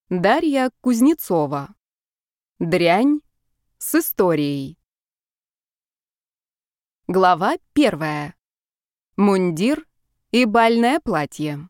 Дарья Кузнецова. Дрянь с историей. Глава 1. Мундир и бальное платье.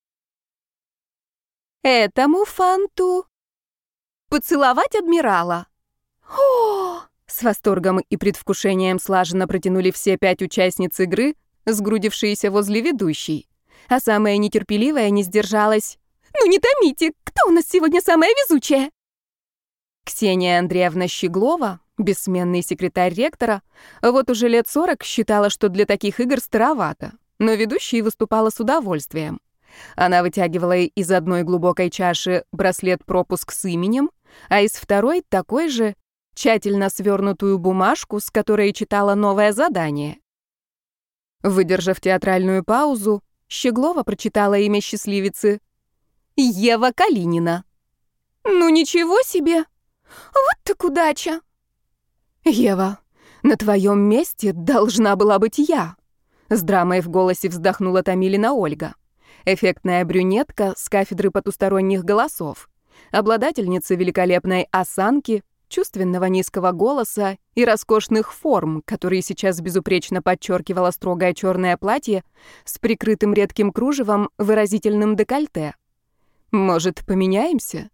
Этому фанту поцеловать адмирала. О! С восторгом и предвкушением слаженно протянули все 5 участниц игры, сгрудившиеся возле ведущей. А самая нетерпеливая не сдержалась. «Ну не томите, кто у нас сегодня самая везучая?» Ксения Андреевна Щеглова, бессменный секретарь ректора, вот уже лет 40 считала, что для таких игр старовато, но ведущей выступала с удовольствием. Она вытягивала из одной глубокой чаши браслет-пропуск с именем, а из второй такой же тщательно свернутую бумажку, с которой читала новое задание. Выдержав театральную паузу, Щеглова прочитала имя счастливицы — Ева Калинина. «Ну ничего себе! Вот так удача!» «Ева, на твоем месте должна была быть я!» С драмой в голосе вздохнула Томилина Ольга. Эффектная брюнетка с кафедры потусторонних голосов, обладательница великолепной осанки, чувственного низкого голоса и роскошных форм, которые сейчас безупречно подчеркивало строгое черное платье с прикрытым редким кружевом выразительным декольте. «Может, поменяемся?»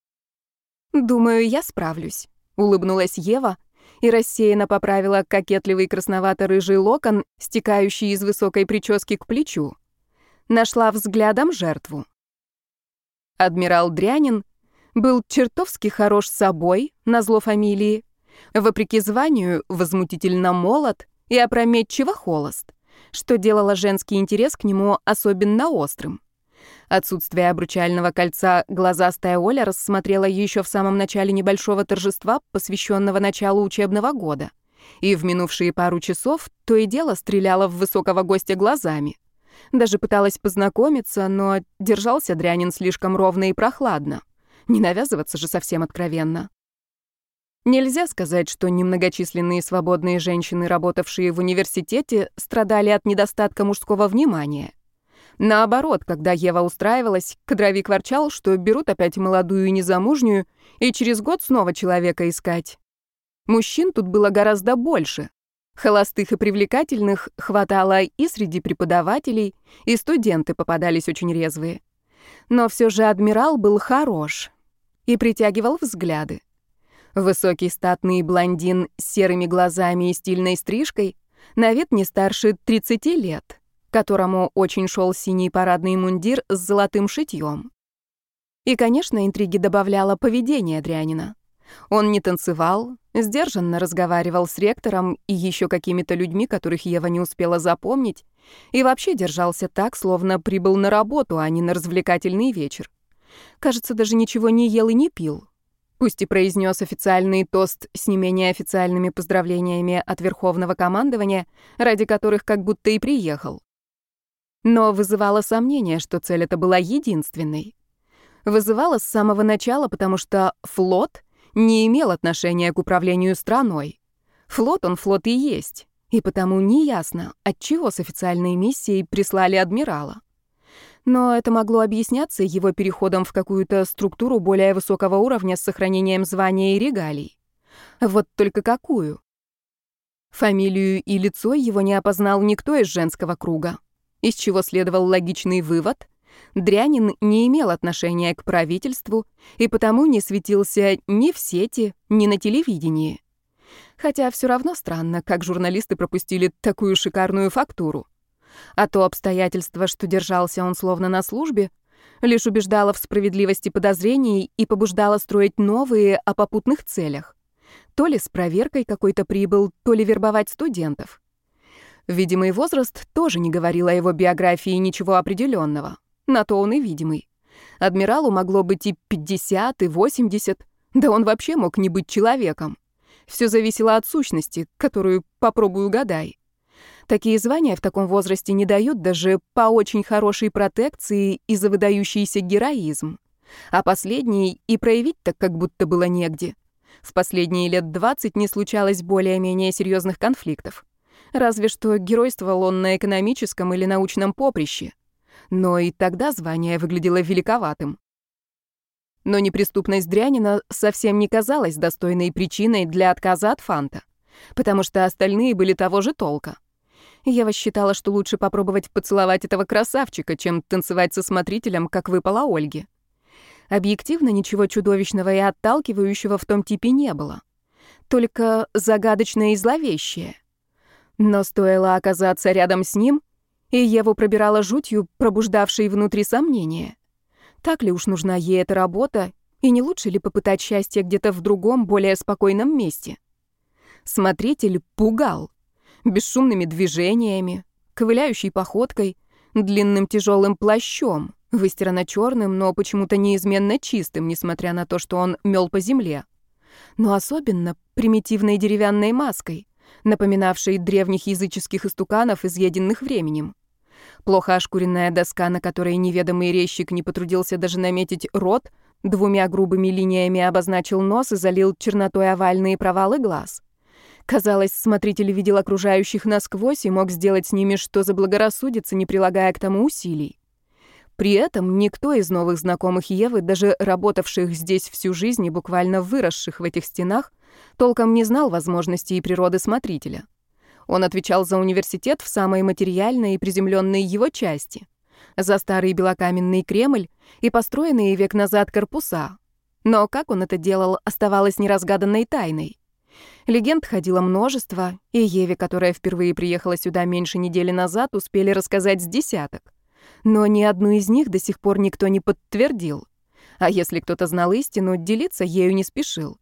«Думаю, я справлюсь», — улыбнулась Ева и рассеянно поправила кокетливый красновато-рыжий локон, стекающий из высокой прически к плечу. Нашла взглядом жертву. Адмирал Дрянин был чертовски хорош собой, назло фамилии, вопреки званию возмутительно молод и опрометчиво холост, что делало женский интерес к нему особенно острым. Отсутствие обручального кольца глазастая Оля рассмотрела еще в самом начале небольшого торжества, посвященного началу учебного года, и в минувшие пару часов то и дело стреляла в высокого гостя глазами. Даже пыталась познакомиться, но держался Дрянин слишком ровно и прохладно. Не навязываться же совсем откровенно. Нельзя сказать, что немногочисленные свободные женщины, работавшие в университете, страдали от недостатка мужского внимания. Наоборот, когда Ева устраивалась, кадровик ворчал, что берут опять молодую и незамужнюю, и через год снова человека искать. Мужчин тут было гораздо больше. Холостых и привлекательных хватало и среди преподавателей, и студенты попадались очень резвые. Но все же адмирал был хорош и притягивал взгляды. Высокий статный блондин с серыми глазами и стильной стрижкой, на вид не старше 30 лет, которому очень шел синий парадный мундир с золотым шитьем. И, конечно, интриги добавляло поведение Дрянина. Он не танцевал, сдержанно разговаривал с ректором и еще какими-то людьми, которых Ева не успела запомнить, и вообще держался так, словно прибыл на работу, а не на развлекательный вечер. Кажется, даже ничего не ел и не пил. Пусть и произнес официальный тост с не менее официальными поздравлениями от Верховного командования, ради которых как будто и приехал. Но вызывало сомнение, что цель эта была единственной. Вызывало с самого начала, потому что флот не имел отношения к управлению страной. Флот и есть, и потому неясно, отчего с официальной миссией прислали адмирала. Но это могло объясняться его переходом в какую-то структуру более высокого уровня с сохранением звания и регалий. Вот только какую? Фамилию и лицо его не опознал никто из женского круга, из чего следовал логичный вывод: Дрянин не имел отношения к правительству и потому не светился ни в сети, ни на телевидении. Хотя все равно странно, как журналисты пропустили такую шикарную фактуру. А то обстоятельство, что держался он словно на службе, лишь убеждало в справедливости подозрений и побуждало строить новые о попутных целях. То ли с проверкой какой-то прибыл, то ли вербовать студентов. Видимый возраст тоже не говорил о его биографии ничего определенного. На то он и видимый. Адмиралу могло быть и 50, и 80, да он вообще мог не быть человеком. Все зависело от сущности, которую попробуй угадай. Такие звания в таком возрасте не дают даже по очень хорошей протекции и за выдающийся героизм. А последний и проявить-то как будто было негде. В последние лет 20 не случалось более-менее серьезных конфликтов. Разве что геройствовал он на экономическом или научном поприще. Но и тогда звание выглядело великоватым. Но неприступность Дрянина совсем не казалась достойной причиной для отказа от фанта, потому что остальные были того же толка. Ева считала, что лучше попробовать поцеловать этого красавчика, чем танцевать со смотрителем, как выпало Ольге. Объективно ничего чудовищного и отталкивающего в том типе не было. Только загадочное и зловещее. Но стоило оказаться рядом с ним, и Еву пробирала жутью, пробуждавшей внутри сомнения. Так ли уж нужна ей эта работа, и не лучше ли попытать счастье где-то в другом, более спокойном месте? Смотритель пугал. Бесшумными движениями, ковыляющей походкой, длинным тяжелым плащом, выстирано черным, но почему-то неизменно чистым, несмотря на то, что он мел по земле. Но особенно примитивной деревянной маской, напоминавшей древних языческих истуканов, изъеденных временем. Плохо ошкуренная доска, на которой неведомый резчик не потрудился даже наметить рот, двумя грубыми линиями обозначил нос и залил чернотой овальные провалы глаз. Казалось, смотритель видел окружающих насквозь и мог сделать с ними что заблагорассудится, не прилагая к тому усилий. При этом никто из новых знакомых Евы, даже работавших здесь всю жизнь и буквально выросших в этих стенах, толком не знал возможностей и природы смотрителя. Он отвечал за университет в самой материальной и приземленной его части, за старый белокаменный Кремль и построенные век назад корпуса. Но как он это делал, оставалось неразгаданной тайной. Легенд ходило множество, и Еве, которая впервые приехала сюда меньше недели назад, успели рассказать с десяток. Но ни одну из них до сих пор никто не подтвердил. А если кто-то знал истину, делиться ею не спешил.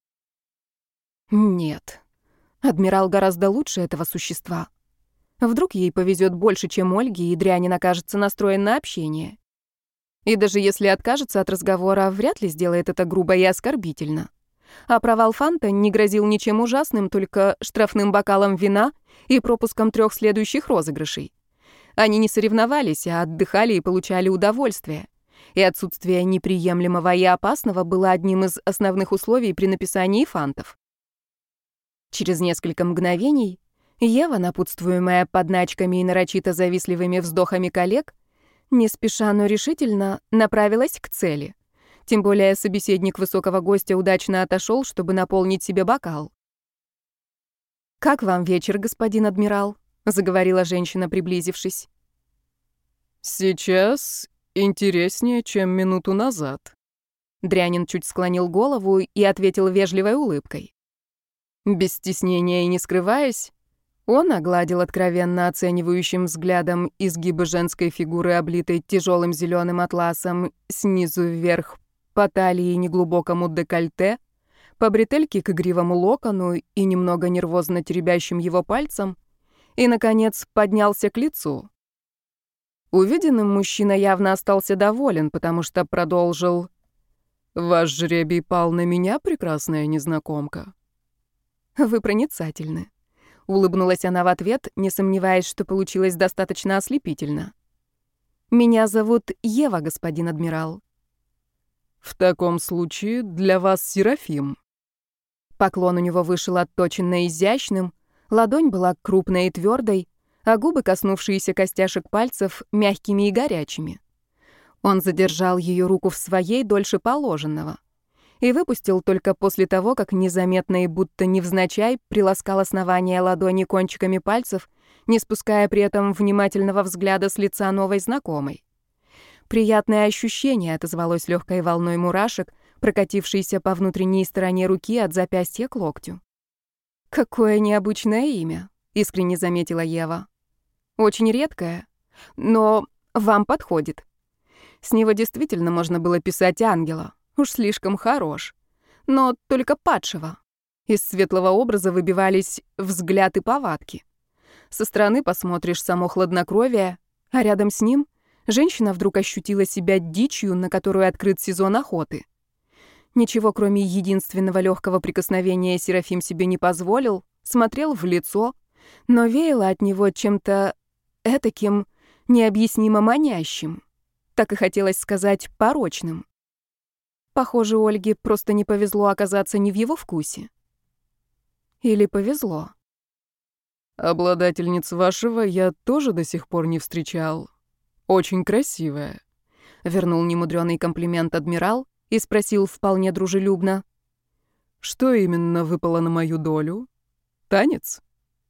Нет, адмирал гораздо лучше этого существа. Вдруг ей повезет больше, чем Ольге, и Дрянин окажется настроен на общение. И даже если откажется от разговора, вряд ли сделает это грубо и оскорбительно. А провал фанта не грозил ничем ужасным, только штрафным бокалом вина и пропуском 3 следующих розыгрышей. Они не соревновались, а отдыхали и получали удовольствие. И отсутствие неприемлемого и опасного было одним из основных условий при написании фантов. Через несколько мгновений Ева, напутствуемая подначками и нарочито завистливыми вздохами коллег, не спеша, но решительно направилась к цели. Тем более собеседник высокого гостя удачно отошел, чтобы наполнить себе бокал. «Как вам вечер, господин адмирал?» — заговорила женщина, приблизившись. «Сейчас интереснее, чем минуту назад». Дрянин чуть склонил голову и ответил вежливой улыбкой. Без стеснения и не скрываясь, он огладил откровенно оценивающим взглядом изгибы женской фигуры, облитой тяжелым зеленым атласом, снизу вверх по талии и неглубокому декольте, по бретельке к игривому локону и немного нервозно теребящим его пальцем, и, наконец, поднялся к лицу. Увиденным мужчина явно остался доволен, потому что продолжил: «Ваш жребий пал на меня, прекрасная незнакомка». «Вы проницательны», — улыбнулась она в ответ, не сомневаясь, что получилось достаточно ослепительно. «Меня зовут Ева, господин адмирал». «В таком случае для вас Серафим». Поклон у него вышел отточенно изящным, ладонь была крупной и твердой, а губы, коснувшиеся костяшек пальцев, мягкими и горячими. Он задержал ее руку в своей дольше положенного и выпустил только после того, как незаметно и будто невзначай приласкал основание ладони кончиками пальцев, не спуская при этом внимательного взгляда с лица новой знакомой. Приятное ощущение отозвалось легкой волной мурашек, прокатившейся по внутренней стороне руки от запястья к локтю. «Какое необычное имя», — искренне заметила Ева. «Очень редкое, но вам подходит. С него действительно можно было писать ангела, уж слишком хорош. Но только падшего. Из светлого образа выбивались взгляд и повадки. Со стороны посмотришь само хладнокровие, а рядом с ним женщина вдруг ощутила себя дичью, на которую открыт сезон охоты. Ничего, кроме единственного легкого прикосновения, Серафим себе не позволил, смотрел в лицо, но веяло от него чем-то этаким, необъяснимо манящим. Так и хотелось сказать порочным. Похоже, Ольге просто не повезло оказаться не в его вкусе. Или повезло. «Обладательниц вашего я тоже до сих пор не встречал. Очень красивая», — вернул немудрёный комплимент адмирал и спросил вполне дружелюбно. Что именно выпало на мою долю? Танец?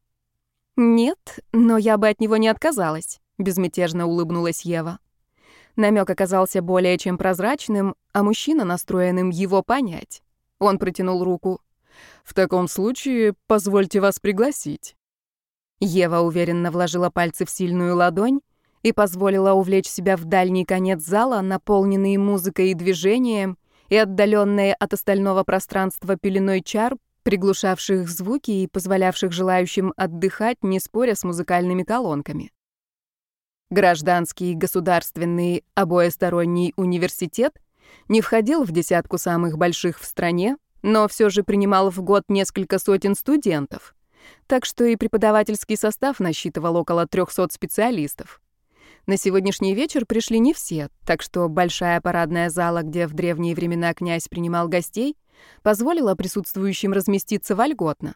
«Нет, но я бы от него не отказалась», — безмятежно улыбнулась Ева. Намек оказался более чем прозрачным, а мужчина настроенным его понять. Он протянул руку. В таком случае позвольте вас пригласить. Ева уверенно вложила пальцы в сильную ладонь и позволила увлечь себя в дальний конец зала, наполненный музыкой и движением, и отдаленные от остального пространства пеленой чар, приглушавших звуки и позволявших желающим отдыхать, не споря с музыкальными колонками. Гражданский, государственный, обоесторонний университет не входил в десятку самых больших в стране, но все же принимал в год несколько сотен студентов, так что и преподавательский состав насчитывал около 300 специалистов. На сегодняшний вечер пришли не все, так что большая парадная зала, где в древние времена князь принимал гостей, позволила присутствующим разместиться вольготно.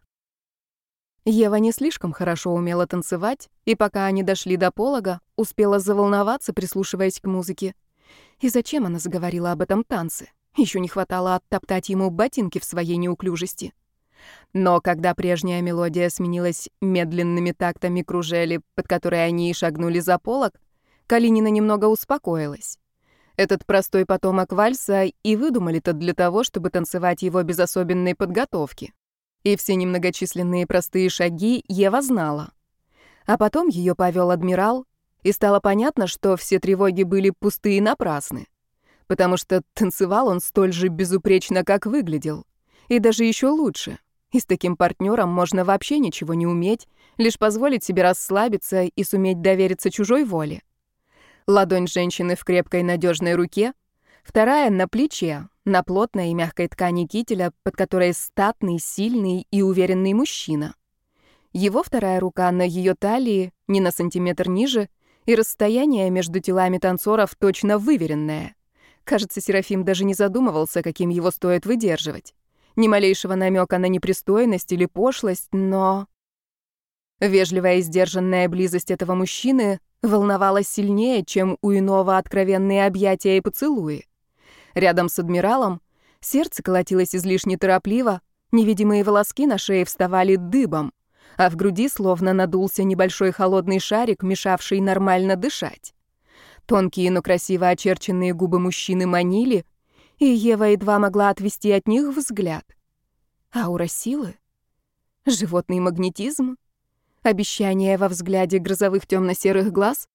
Ева не слишком хорошо умела танцевать, и пока они дошли до полога, успела заволноваться, прислушиваясь к музыке. И зачем она заговорила об этом танце? Еще не хватало оттоптать ему ботинки в своей неуклюжести. Но когда прежняя мелодия сменилась медленными тактами кружели, под которые они и шагнули за полог, Калинина немного успокоилась. Этот простой потомок вальса и выдумали-то для того, чтобы танцевать его без особенной подготовки. И все немногочисленные простые шаги Ева знала. А потом ее повел адмирал, и стало понятно, что все тревоги были пустые и напрасны. Потому что танцевал он столь же безупречно, как выглядел. И даже еще лучше. И с таким партнером можно вообще ничего не уметь, лишь позволить себе расслабиться и суметь довериться чужой воле. Ладонь женщины в крепкой надежной руке, вторая на плече, на плотной и мягкой ткани кителя, под которой статный, сильный и уверенный мужчина. Его вторая рука на ее талии, не на сантиметр ниже, и расстояние между телами танцоров точно выверенное. Кажется, Серафим даже не задумывался, каким его стоит выдерживать. Ни малейшего намека на непристойность или пошлость, но... Вежливая и сдержанная близость этого мужчины волновала сильнее, чем у иного откровенные объятия и поцелуи. Рядом с адмиралом сердце колотилось излишне торопливо, невидимые волоски на шее вставали дыбом, а в груди словно надулся небольшой холодный шарик, мешавший нормально дышать. Тонкие, но красиво очерченные губы мужчины манили, и Ева едва могла отвести от них взгляд. Аура силы? Животный магнетизм? Обещание во взгляде грозовых темно-серых глаз?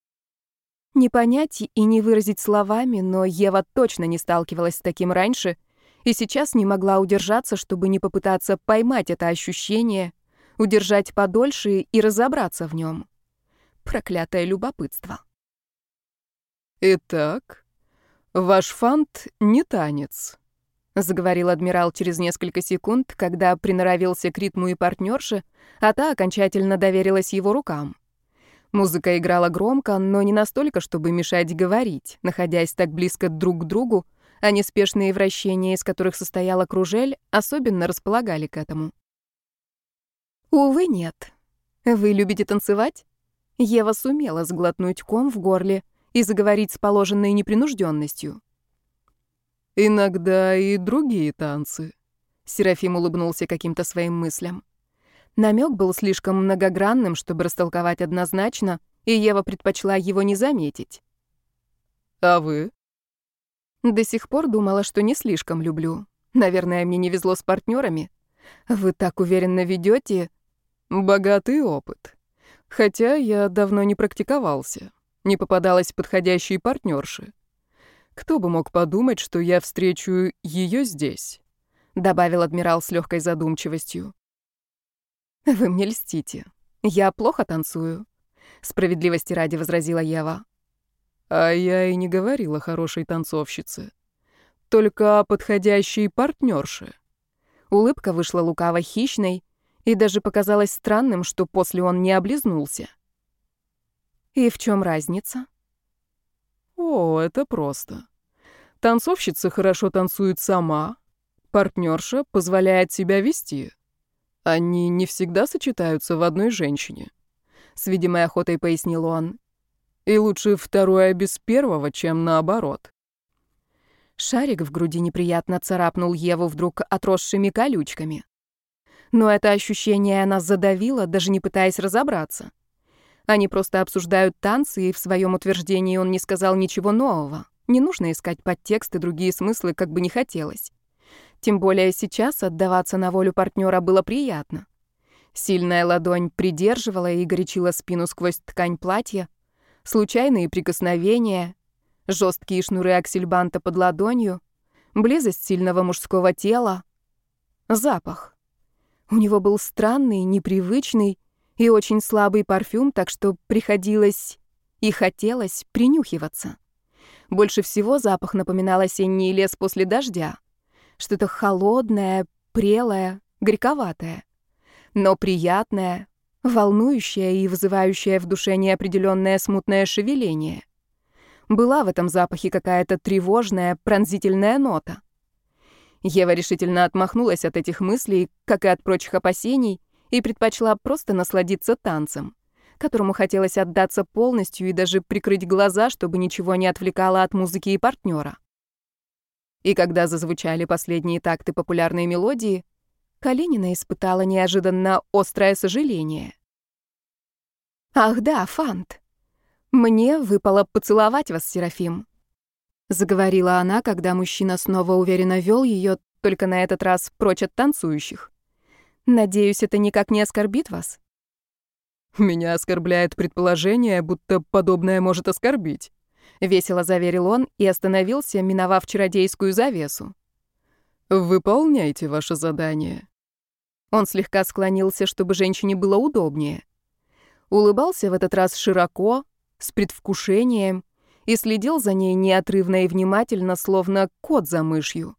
Не понять и не выразить словами, но Ева точно не сталкивалась с таким раньше и сейчас не могла удержаться, чтобы не попытаться поймать это ощущение, удержать подольше и разобраться в нем. Проклятое любопытство. Итак, ваш фант не танец, заговорил адмирал через несколько секунд, когда приноровился к ритму и партнерше, а та окончательно доверилась его рукам. Музыка играла громко, но не настолько, чтобы мешать говорить, находясь так близко друг к другу, а неспешные вращения, из которых состояла кружель, особенно располагали к этому. Увы, нет. Вы любите танцевать? Ева сумела сглотнуть ком в горле и заговорить с положенной непринужденностью. Иногда и другие танцы. Серафим улыбнулся каким-то своим мыслям. Намек был слишком многогранным, чтобы растолковать однозначно, и Ева предпочла его не заметить. А вы? До сих пор думала, что не слишком люблю. Наверное, мне не везло с партнерами. Вы так уверенно ведете. Богатый опыт. Хотя я давно не практиковался. Не попадалась подходящей партнерши. Кто бы мог подумать, что я встречу ее здесь? Добавил адмирал с легкой задумчивостью. Вы мне льстите. Я плохо танцую. Справедливости ради возразила Ева. А я и не говорила о хорошей танцовщице. Только о подходящей партнерше. Улыбка вышла лукаво хищной, и даже показалось странным, что после он не облизнулся. И в чем разница? О, это просто. Танцовщица хорошо танцует сама, партнерша позволяет себя вести. Они не всегда сочетаются в одной женщине. С видимой охотой пояснил он. И лучше второе без первого, чем наоборот. Шарик в груди неприятно царапнул Еву вдруг отросшими колючками. Но это ощущение она задавила, даже не пытаясь разобраться. Они просто обсуждают танцы, и в своем утверждении он не сказал ничего нового. Не нужно искать подтекст и другие смыслы, как бы не хотелось. Тем более сейчас отдаваться на волю партнера было приятно. Сильная ладонь придерживала и горячила спину сквозь ткань платья. Случайные прикосновения, жесткие шнуры аксельбанта под ладонью, близость сильного мужского тела, запах. У него был странный, непривычный и очень слабый парфюм, так что приходилось и хотелось принюхиваться. Больше всего запах напоминал осенний лес после дождя. Что-то холодное, прелое, горьковатое, но приятное, волнующее и вызывающее в душе неопределенное смутное шевеление. Была в этом запахе какая-то тревожная, пронзительная нота. Ева решительно отмахнулась от этих мыслей, как и от прочих опасений, и предпочла просто насладиться танцем, которому хотелось отдаться полностью и даже прикрыть глаза, чтобы ничего не отвлекало от музыки и партнера. И когда зазвучали последние такты популярной мелодии, Калинина испытала неожиданно острое сожаление. «Ах да, Фант, мне выпало поцеловать вас, Серафим», — заговорила она, когда мужчина снова уверенно вел ее, только на этот раз прочь от танцующих. «Надеюсь, это никак не оскорбит вас?» «Меня оскорбляет предположение, будто подобное может оскорбить», — весело заверил он и остановился, миновав чародейскую завесу. «Выполняйте ваше задание». Он слегка склонился, чтобы женщине было удобнее. Улыбался в этот раз широко, с предвкушением, и следил за ней неотрывно и внимательно, словно кот за мышью.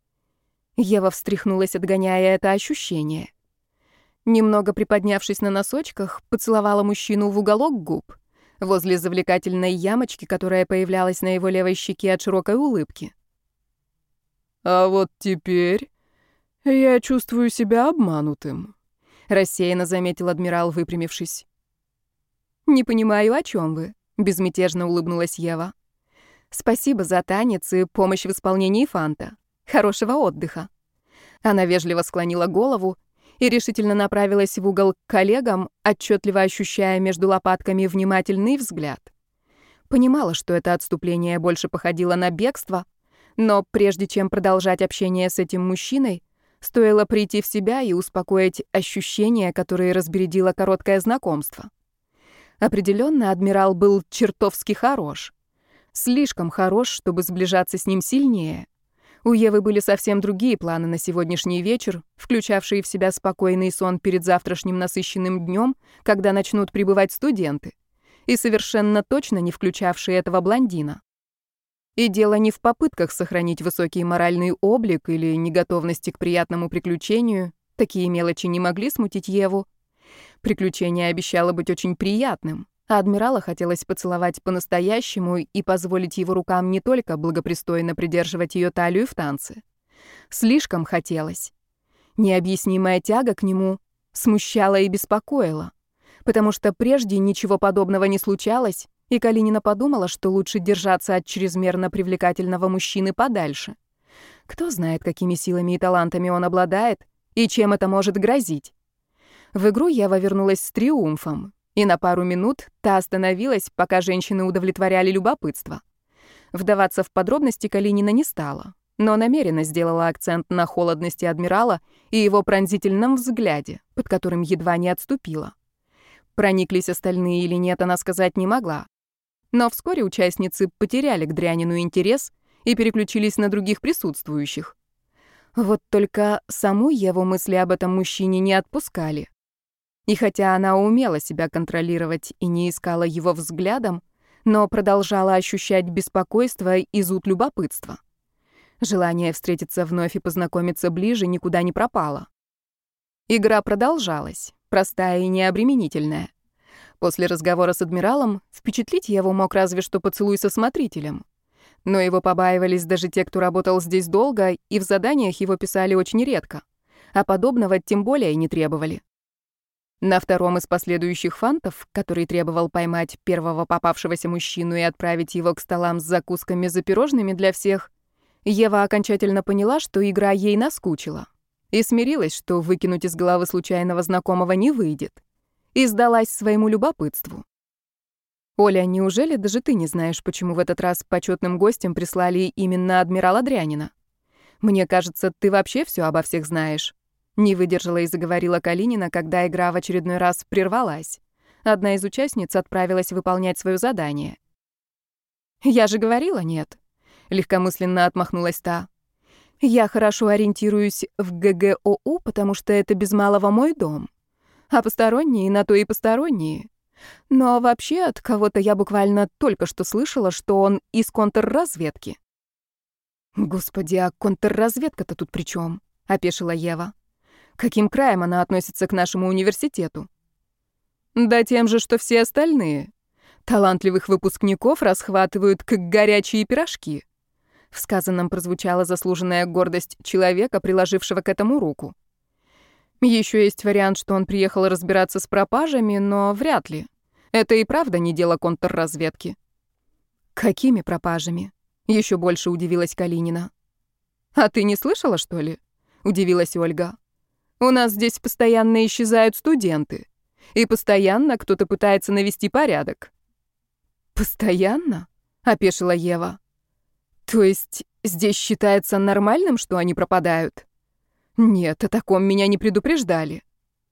Ева встряхнулась, отгоняя это ощущение. Немного приподнявшись на носочках, поцеловала мужчину в уголок губ, возле завлекательной ямочки, которая появлялась на его левой щеке от широкой улыбки. «А вот теперь я чувствую себя обманутым», — рассеянно заметил адмирал, выпрямившись. «Не понимаю, о чем вы», — безмятежно улыбнулась Ева. «Спасибо за танец и помощь в исполнении фанта. Хорошего отдыха». Она вежливо склонила голову и решительно направилась в угол к коллегам, отчетливо ощущая между лопатками внимательный взгляд. Понимала, что это отступление больше походило на бегство, но прежде чем продолжать общение с этим мужчиной, стоило прийти в себя и успокоить ощущения, которые разбередило короткое знакомство. Определенно, адмирал был чертовски хорош. Слишком хорош, чтобы сближаться с ним сильнее. У Евы были совсем другие планы на сегодняшний вечер, включавшие в себя спокойный сон перед завтрашним насыщенным днем, когда начнут прибывать студенты, и совершенно точно не включавшие этого блондина. И дело не в попытках сохранить высокий моральный облик или неготовности к приятному приключению, такие мелочи не могли смутить Еву. Приключение обещало быть очень приятным, а адмирала хотелось поцеловать по-настоящему и позволить его рукам не только благопристойно придерживать ее талию в танце. Слишком хотелось. Необъяснимая тяга к нему смущала и беспокоила, потому что прежде ничего подобного не случалось, и Калинина подумала, что лучше держаться от чрезмерно привлекательного мужчины подальше. Кто знает, какими силами и талантами он обладает, и чем это может грозить. В игру Ева вернулась с триумфом, и на пару минут та остановилась, пока женщины удовлетворяли любопытство. Вдаваться в подробности Калинина не стала, но намеренно сделала акцент на холодности адмирала и его пронзительном взгляде, под которым едва не отступила. Прониклись остальные или нет, она сказать не могла. Но вскоре участницы потеряли к дрянину интерес и переключились на других присутствующих. Вот только саму Еву мысли об этом мужчине не отпускали. И хотя она умела себя контролировать и не искала его взглядом, но продолжала ощущать беспокойство и зуд любопытства. Желание встретиться вновь и познакомиться ближе никуда не пропало. Игра продолжалась, простая и необременительная. После разговора с адмиралом впечатлить его мог разве что поцелуй со смотрителем. Но его побаивались даже те, кто работал здесь долго, и в заданиях его писали очень редко, а подобного тем более не требовали. На втором из последующих фантов, который требовал поймать первого попавшегося мужчину и отправить его к столам с закусками за пирожными для всех, Ева окончательно поняла, что игра ей наскучила, и смирилась, что выкинуть из головы случайного знакомого не выйдет, и сдалась своему любопытству. «Оля, неужели даже ты не знаешь, почему в этот раз почетным гостем прислали именно адмирала Дрянина? Мне кажется, ты вообще все обо всех знаешь». Не выдержала и заговорила Калинина, когда игра в очередной раз прервалась. Одна из участниц отправилась выполнять свое задание. «Я же говорила, нет», — легкомысленно отмахнулась та. «Я хорошо ориентируюсь в ГГОУ, потому что это без малого мой дом. А посторонние на то и посторонние. Но вообще от кого-то я буквально только что слышала, что он из контрразведки». «Господи, а контрразведка-то тут при чем? Опешила Ева. «Каким краем она относится к нашему университету?» «Да тем же, что все остальные. Талантливых выпускников расхватывают, как горячие пирожки». В сказанном прозвучала заслуженная гордость человека, приложившего к этому руку. Еще есть вариант, что он приехал разбираться с пропажами, но вряд ли. Это и правда не дело контрразведки. «Какими пропажами?» — еще больше удивилась Калинина. «А ты не слышала, что ли?» — удивилась Ольга. «У нас здесь постоянно исчезают студенты, и постоянно кто-то пытается навести порядок». «Постоянно?» — опешила Ева. «То есть здесь считается нормальным, что они пропадают?» «Нет, о таком меня не предупреждали».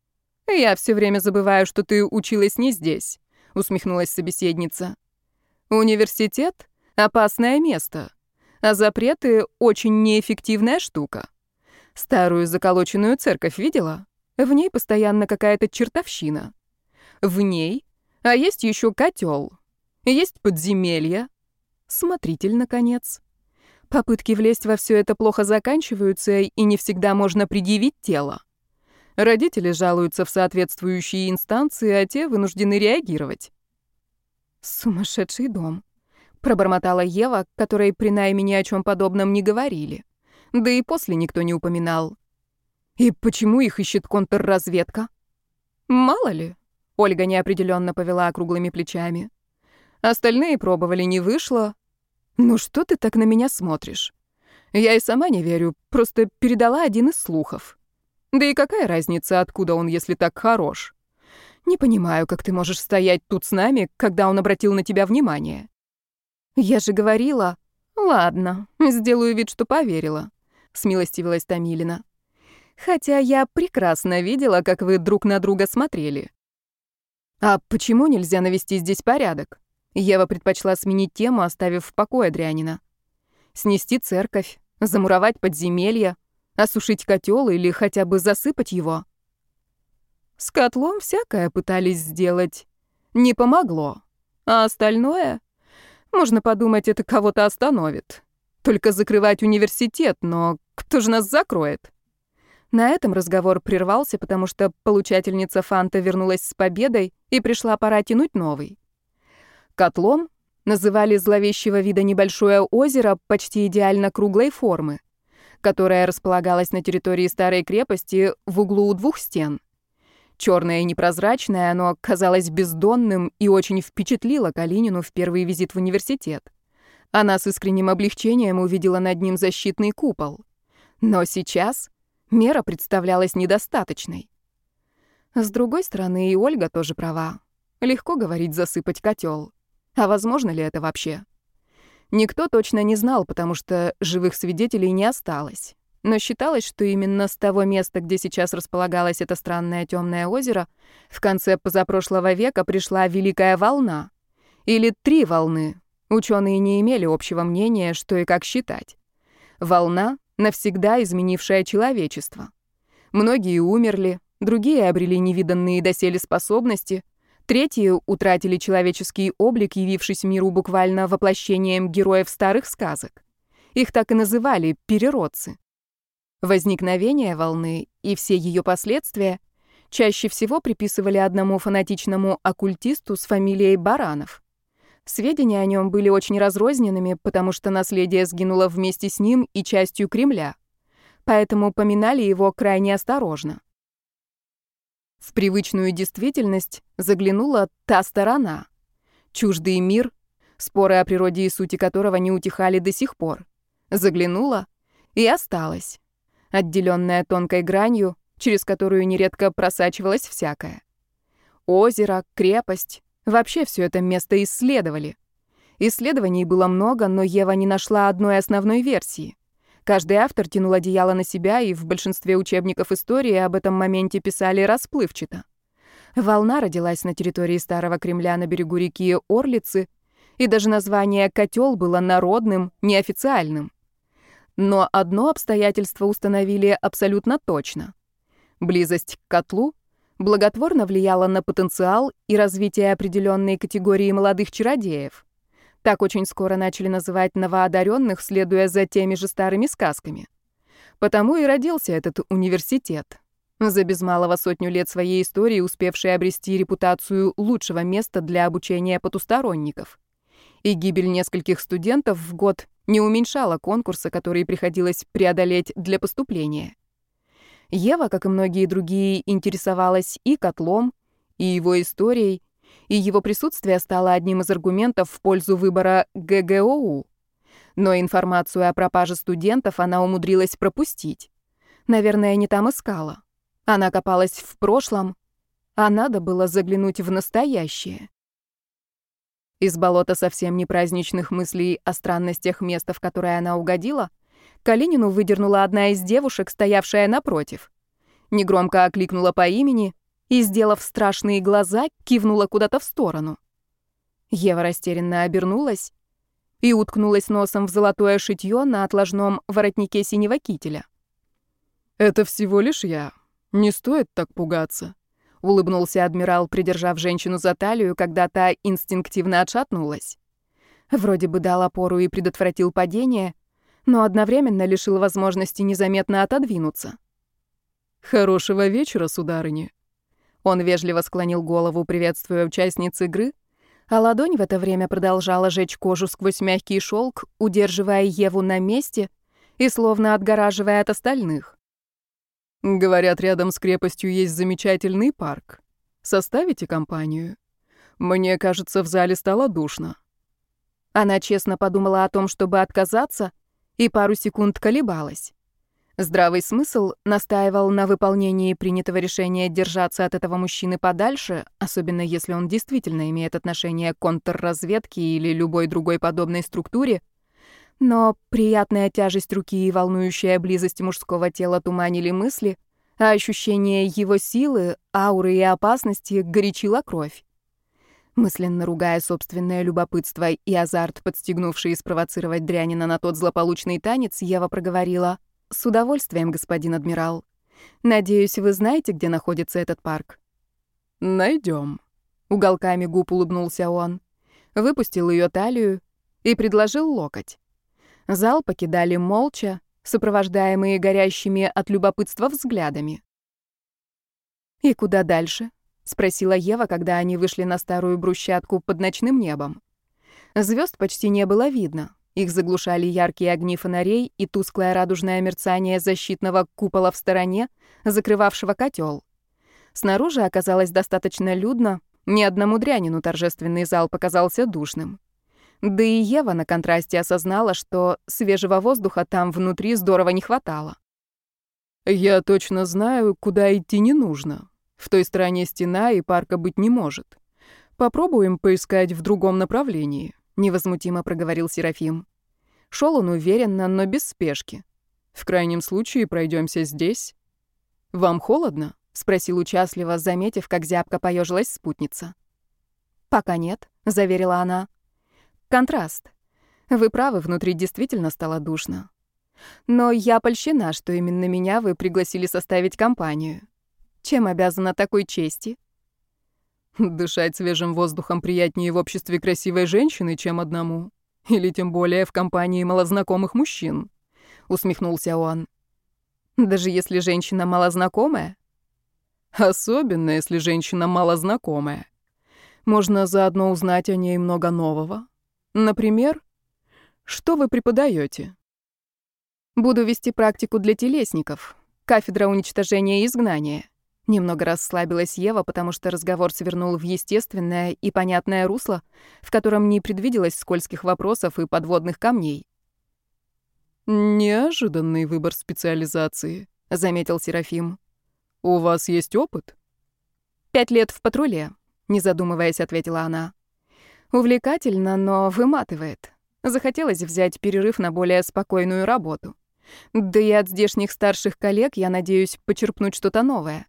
«Я все время забываю, что ты училась не здесь», — усмехнулась собеседница. «Университет — опасное место, а запреты — очень неэффективная штука. Старую заколоченную церковь видела? В ней постоянно какая-то чертовщина. В ней, а есть еще котел, есть подземелье. Смотритель, наконец. Попытки влезть во все это плохо заканчиваются, и не всегда можно предъявить тело. Родители жалуются в соответствующие инстанции, а те вынуждены реагировать». «Сумасшедший дом», — пробормотала Ева, которой при найме ни о чем подобном не говорили. Да и после никто не упоминал. «И почему их ищет контрразведка?» «Мало ли», — Ольга неопределенно повела округлыми плечами. «Остальные пробовали, не вышло». «Ну что ты так на меня смотришь? Я и сама не верю, просто передала один из слухов. Да и какая разница, откуда он, если так хорош? Не понимаю, как ты можешь стоять тут с нами, когда он обратил на тебя внимание». «Я же говорила...» «Ладно, сделаю вид, что поверила», — смилостивилась Томилина. «Хотя я прекрасно видела, как вы друг на друга смотрели». «А почему нельзя навести здесь порядок?» Ева предпочла сменить тему, оставив в покое Дрянина. «Снести церковь, замуровать подземелье, осушить котел или хотя бы засыпать его». «С котлом всякое пытались сделать. Не помогло. А остальное? Можно подумать, это кого-то остановит. Только закрывать университет, но кто же нас закроет?» На этом разговор прервался, потому что получательница фанта вернулась с победой, и пришла пора тянуть новый. Котлом называли зловещего вида небольшое озеро почти идеально круглой формы, которое располагалось на территории старой крепости в углу у двух стен. Черное и непрозрачное, оно казалось бездонным и очень впечатлило Калинину в первый визит в университет. Она с искренним облегчением увидела над ним защитный купол. Но сейчас мера представлялась недостаточной. С другой стороны, и Ольга тоже права. Легко говорить «засыпать котел». А возможно ли это вообще? Никто точно не знал, потому что живых свидетелей не осталось. Но считалось, что именно с того места, где сейчас располагалось это странное темное озеро, в конце позапрошлого века пришла Великая волна. Или 3 волны. Ученые не имели общего мнения, что и как считать. Волна, навсегда изменившая человечество. Многие умерли, другие обрели невиданные доселе способности, третьи утратили человеческий облик, явившись миру буквально воплощением героев старых сказок. Их так и называли переродцы. Возникновение волны и все ее последствия чаще всего приписывали одному фанатичному оккультисту с фамилией Баранов. Сведения о нем были очень разрозненными, потому что наследие сгинуло вместе с ним и частью Кремля, поэтому поминали его крайне осторожно. В привычную действительность заглянула та сторона. Чуждый мир, споры о природе и сути которого не утихали до сих пор. Заглянула и осталась, отделенная тонкой гранью, через которую нередко просачивалось всякое. Озеро, крепость, вообще все это место исследовали. Исследований было много, но Ева не нашла одной основной версии. Каждый автор тянул одеяло на себя, и в большинстве учебников истории об этом моменте писали расплывчато. Волна родилась на территории Старого Кремля на берегу реки Орлицы, и даже название «котел» было народным, неофициальным. Но одно обстоятельство установили абсолютно точно. Близость к котлу благотворно влияла на потенциал и развитие определенной категории молодых чародеев. Так очень скоро начали называть новоодаренных, следуя за теми же старыми сказками. Потому и родился этот университет, за без малого 100 лет своей истории успевший обрести репутацию лучшего места для обучения потусторонников. И гибель нескольких студентов в год не уменьшала конкурса, который приходилось преодолеть для поступления. Ева, как и многие другие, интересовалась и котлом, и его историей, и его присутствие стало одним из аргументов в пользу выбора ГГОУ. Но информацию о пропаже студентов она умудрилась пропустить. Наверное, не там искала. Она копалась в прошлом, а надо было заглянуть в настоящее. Из болота совсем не праздничных мыслей о странностях места, в которое она угодила, Калинину выдернула одна из девушек, стоявшая напротив. Негромко окликнула по имени и, сделав страшные глаза, кивнула куда-то в сторону. Ева растерянно обернулась и уткнулась носом в золотое шитьё на отложном воротнике синего кителя. «Это всего лишь я. Не стоит так пугаться», — улыбнулся адмирал, придержав женщину за талию, когда та инстинктивно отшатнулась. Вроде бы дал опору и предотвратил падение, но одновременно лишил возможности незаметно отодвинуться. «Хорошего вечера, сударыня». Он вежливо склонил голову, приветствуя участниц игры, а ладонь в это время продолжала жечь кожу сквозь мягкий шелк, удерживая Еву на месте и словно отгораживая от остальных. «Говорят, рядом с крепостью есть замечательный парк. Составите компанию? Мне кажется, в зале стало душно». Она честно подумала о том, чтобы отказаться, и пару секунд колебалась. Здравый смысл настаивал на выполнении принятого решения держаться от этого мужчины подальше, особенно если он действительно имеет отношение к контрразведке или любой другой подобной структуре. Но приятная тяжесть руки и волнующая близость мужского тела туманили мысли, а ощущение его силы, ауры и опасности горячило кровь. Мысленно ругая собственное любопытство и азарт, подстегнувший спровоцировать Дрянина на тот злополучный танец, Ева проговорила: «С удовольствием, господин адмирал. Надеюсь, вы знаете, где находится этот парк?» «Найдем». Уголками губ улыбнулся он, выпустил ее талию и предложил локоть. Зал покидали молча, сопровождаемые горящими от любопытства взглядами. «И куда дальше?» — спросила Ева, когда они вышли на старую брусчатку под ночным небом. Звезд почти не было видно. Их заглушали яркие огни фонарей и тусклое радужное мерцание защитного купола в стороне, закрывавшего котел. Снаружи оказалось достаточно людно, ни одному дрянину торжественный зал показался душным. Да и Ева на контрасте осознала, что свежего воздуха там внутри здорово не хватало. «Я точно знаю, куда идти не нужно. В той стороне стена, и парка быть не может. Попробуем поискать в другом направлении», — невозмутимо проговорил Серафим. Шел он уверенно, но без спешки. «В крайнем случае пройдемся здесь. Вам холодно?» — спросил участливо, заметив, как зябко поежилась спутница. «Пока нет», — заверила она. «Контраст. Вы правы, внутри действительно стало душно. Но я польщена, что именно меня вы пригласили составить компанию. Чем обязана такой чести?» «Дышать свежим воздухом приятнее в обществе красивой женщины, чем одному. Или тем более в компании малознакомых мужчин», — усмехнулся он. «Даже если женщина малознакомая?» «Особенно, если женщина малознакомая. Можно заодно узнать о ней много нового. Например, что вы преподаете?» «Буду вести практику для телесников. Кафедра уничтожения и изгнания». Немного расслабилась Ева, потому что разговор свернул в естественное и понятное русло, в котором не предвиделось скользких вопросов и подводных камней. «Неожиданный выбор специализации», — заметил Серафим. «У вас есть опыт?» 5 лет в патруле», — не задумываясь, ответила она. «Увлекательно, но выматывает. Захотелось взять перерыв на более спокойную работу. Да и от здешних старших коллег я надеюсь почерпнуть что-то новое».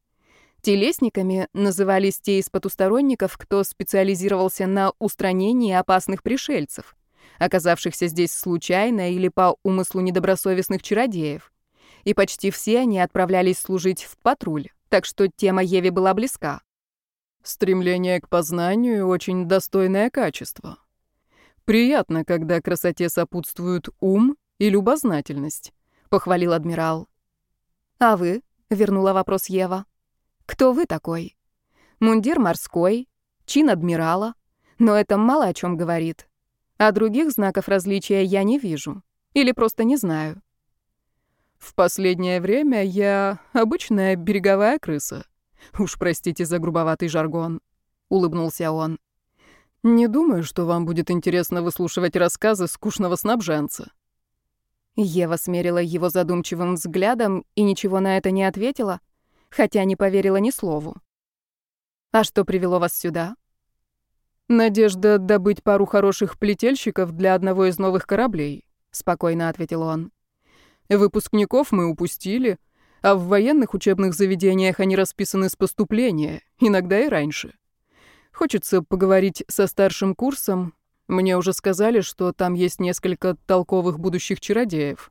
Телесниками назывались те из потусторонников, кто специализировался на устранении опасных пришельцев, оказавшихся здесь случайно или по умыслу недобросовестных чародеев. И почти все они отправлялись служить в патруль, так что тема Еве была близка. «Стремление к познанию — очень достойное качество. Приятно, когда красоте сопутствуют ум и любознательность», — похвалил адмирал. «А вы?» — вернула вопрос Ева. «Кто вы такой? Мундир морской, чин адмирала, но это мало о чем говорит. А других знаков различия я не вижу. Или просто не знаю». «В последнее время я обычная береговая крыса. Уж простите за грубоватый жаргон», — улыбнулся он. «Не думаю, что вам будет интересно выслушивать рассказы скучного снабженца». Ева смерила его задумчивым взглядом и ничего на это не ответила, хотя не поверила ни слову. «А что привело вас сюда?» «Надежда добыть пару хороших плетельщиков для одного из новых кораблей», — спокойно ответил он. «Выпускников мы упустили, а в военных учебных заведениях они расписаны с поступления, иногда и раньше. Хочется поговорить со старшим курсом. Мне уже сказали, что там есть несколько толковых будущих чародеев».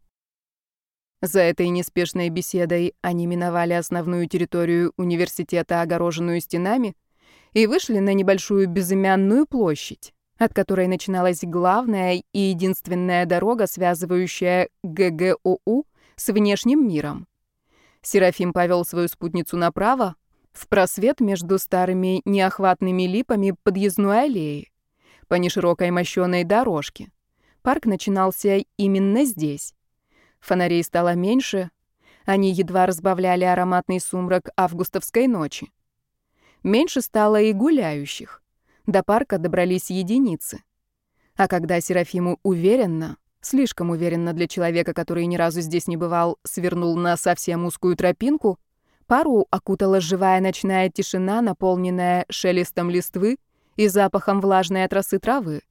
За этой неспешной беседой они миновали основную территорию университета, огороженную стенами, и вышли на небольшую безымянную площадь, от которой начиналась главная и единственная дорога, связывающая ГГОУ с внешним миром. Серафим повел свою спутницу направо, в просвет между старыми неохватными липами подъездной аллеи, по неширокой мощёной дорожке. Парк начинался именно здесь. Фонарей стало меньше, они едва разбавляли ароматный сумрак августовской ночи. Меньше стало и гуляющих. До парка добрались единицы. А когда Серафиму уверенно, слишком уверенно для человека, который ни разу здесь не бывал, свернул на совсем узкую тропинку, пару окутала живая ночная тишина, наполненная шелестом листвы и запахом влажной от росы травы.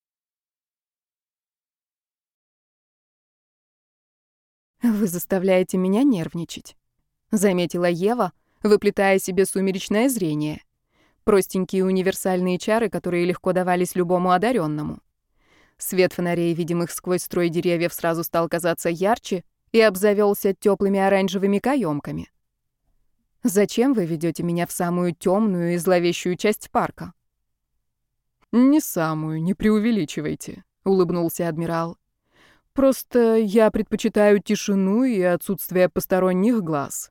«Вы заставляете меня нервничать», — заметила Ева, выплетая себе сумеречное зрение. Простенькие универсальные чары, которые легко давались любому одаренному. Свет фонарей, видимых сквозь строй деревьев, сразу стал казаться ярче и обзавелся теплыми оранжевыми каемками. «Зачем вы ведете меня в самую темную и зловещую часть парка?» «Не самую, не преувеличивайте», — улыбнулся адмирал. «Просто я предпочитаю тишину и отсутствие посторонних глаз».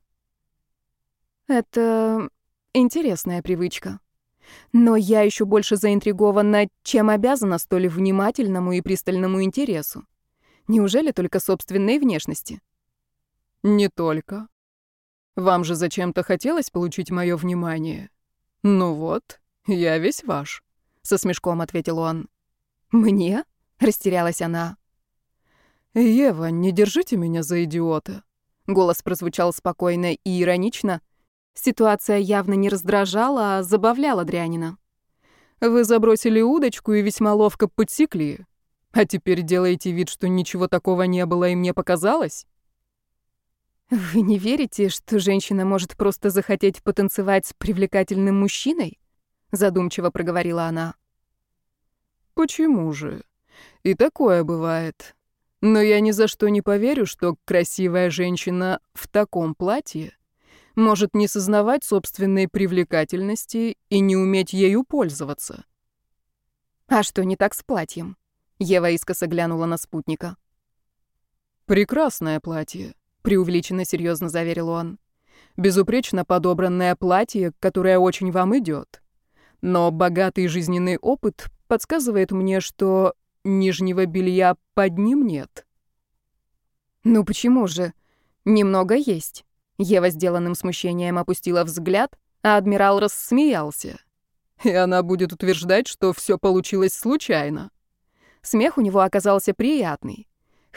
«Это интересная привычка. Но я еще больше заинтригована, чем обязана столь внимательному и пристальному интересу. Неужели только собственной внешности?» «Не только. Вам же зачем-то хотелось получить мое внимание? Ну вот, я весь ваш», — со смешком ответил он. «Мне?» — растерялась она. «Ева, не держите меня за идиота». Голос прозвучал спокойно и иронично. Ситуация явно не раздражала, а забавляла дрянина. «Вы забросили удочку и весьма ловко подсекли. А теперь делаете вид, что ничего такого не было и мне показалось?» «Вы не верите, что женщина может просто захотеть потанцевать с привлекательным мужчиной?» Задумчиво проговорила она. «Почему же? И такое бывает. Но я ни за что не поверю, что красивая женщина в таком платье может не сознавать собственной привлекательности и не уметь ею пользоваться». «А что не так с платьем?» Ева искоса глянула на спутника. «Прекрасное платье», — преувеличенно серьезно заверил он. «Безупречно подобранное платье, которое очень вам идет. Но богатый жизненный опыт подсказывает мне, что нижнего белья под ним нет». «Ну почему же? Немного есть». Ева сделанным смущением опустила взгляд, а адмирал рассмеялся. «И она будет утверждать, что все получилось случайно». Смех у него оказался приятный.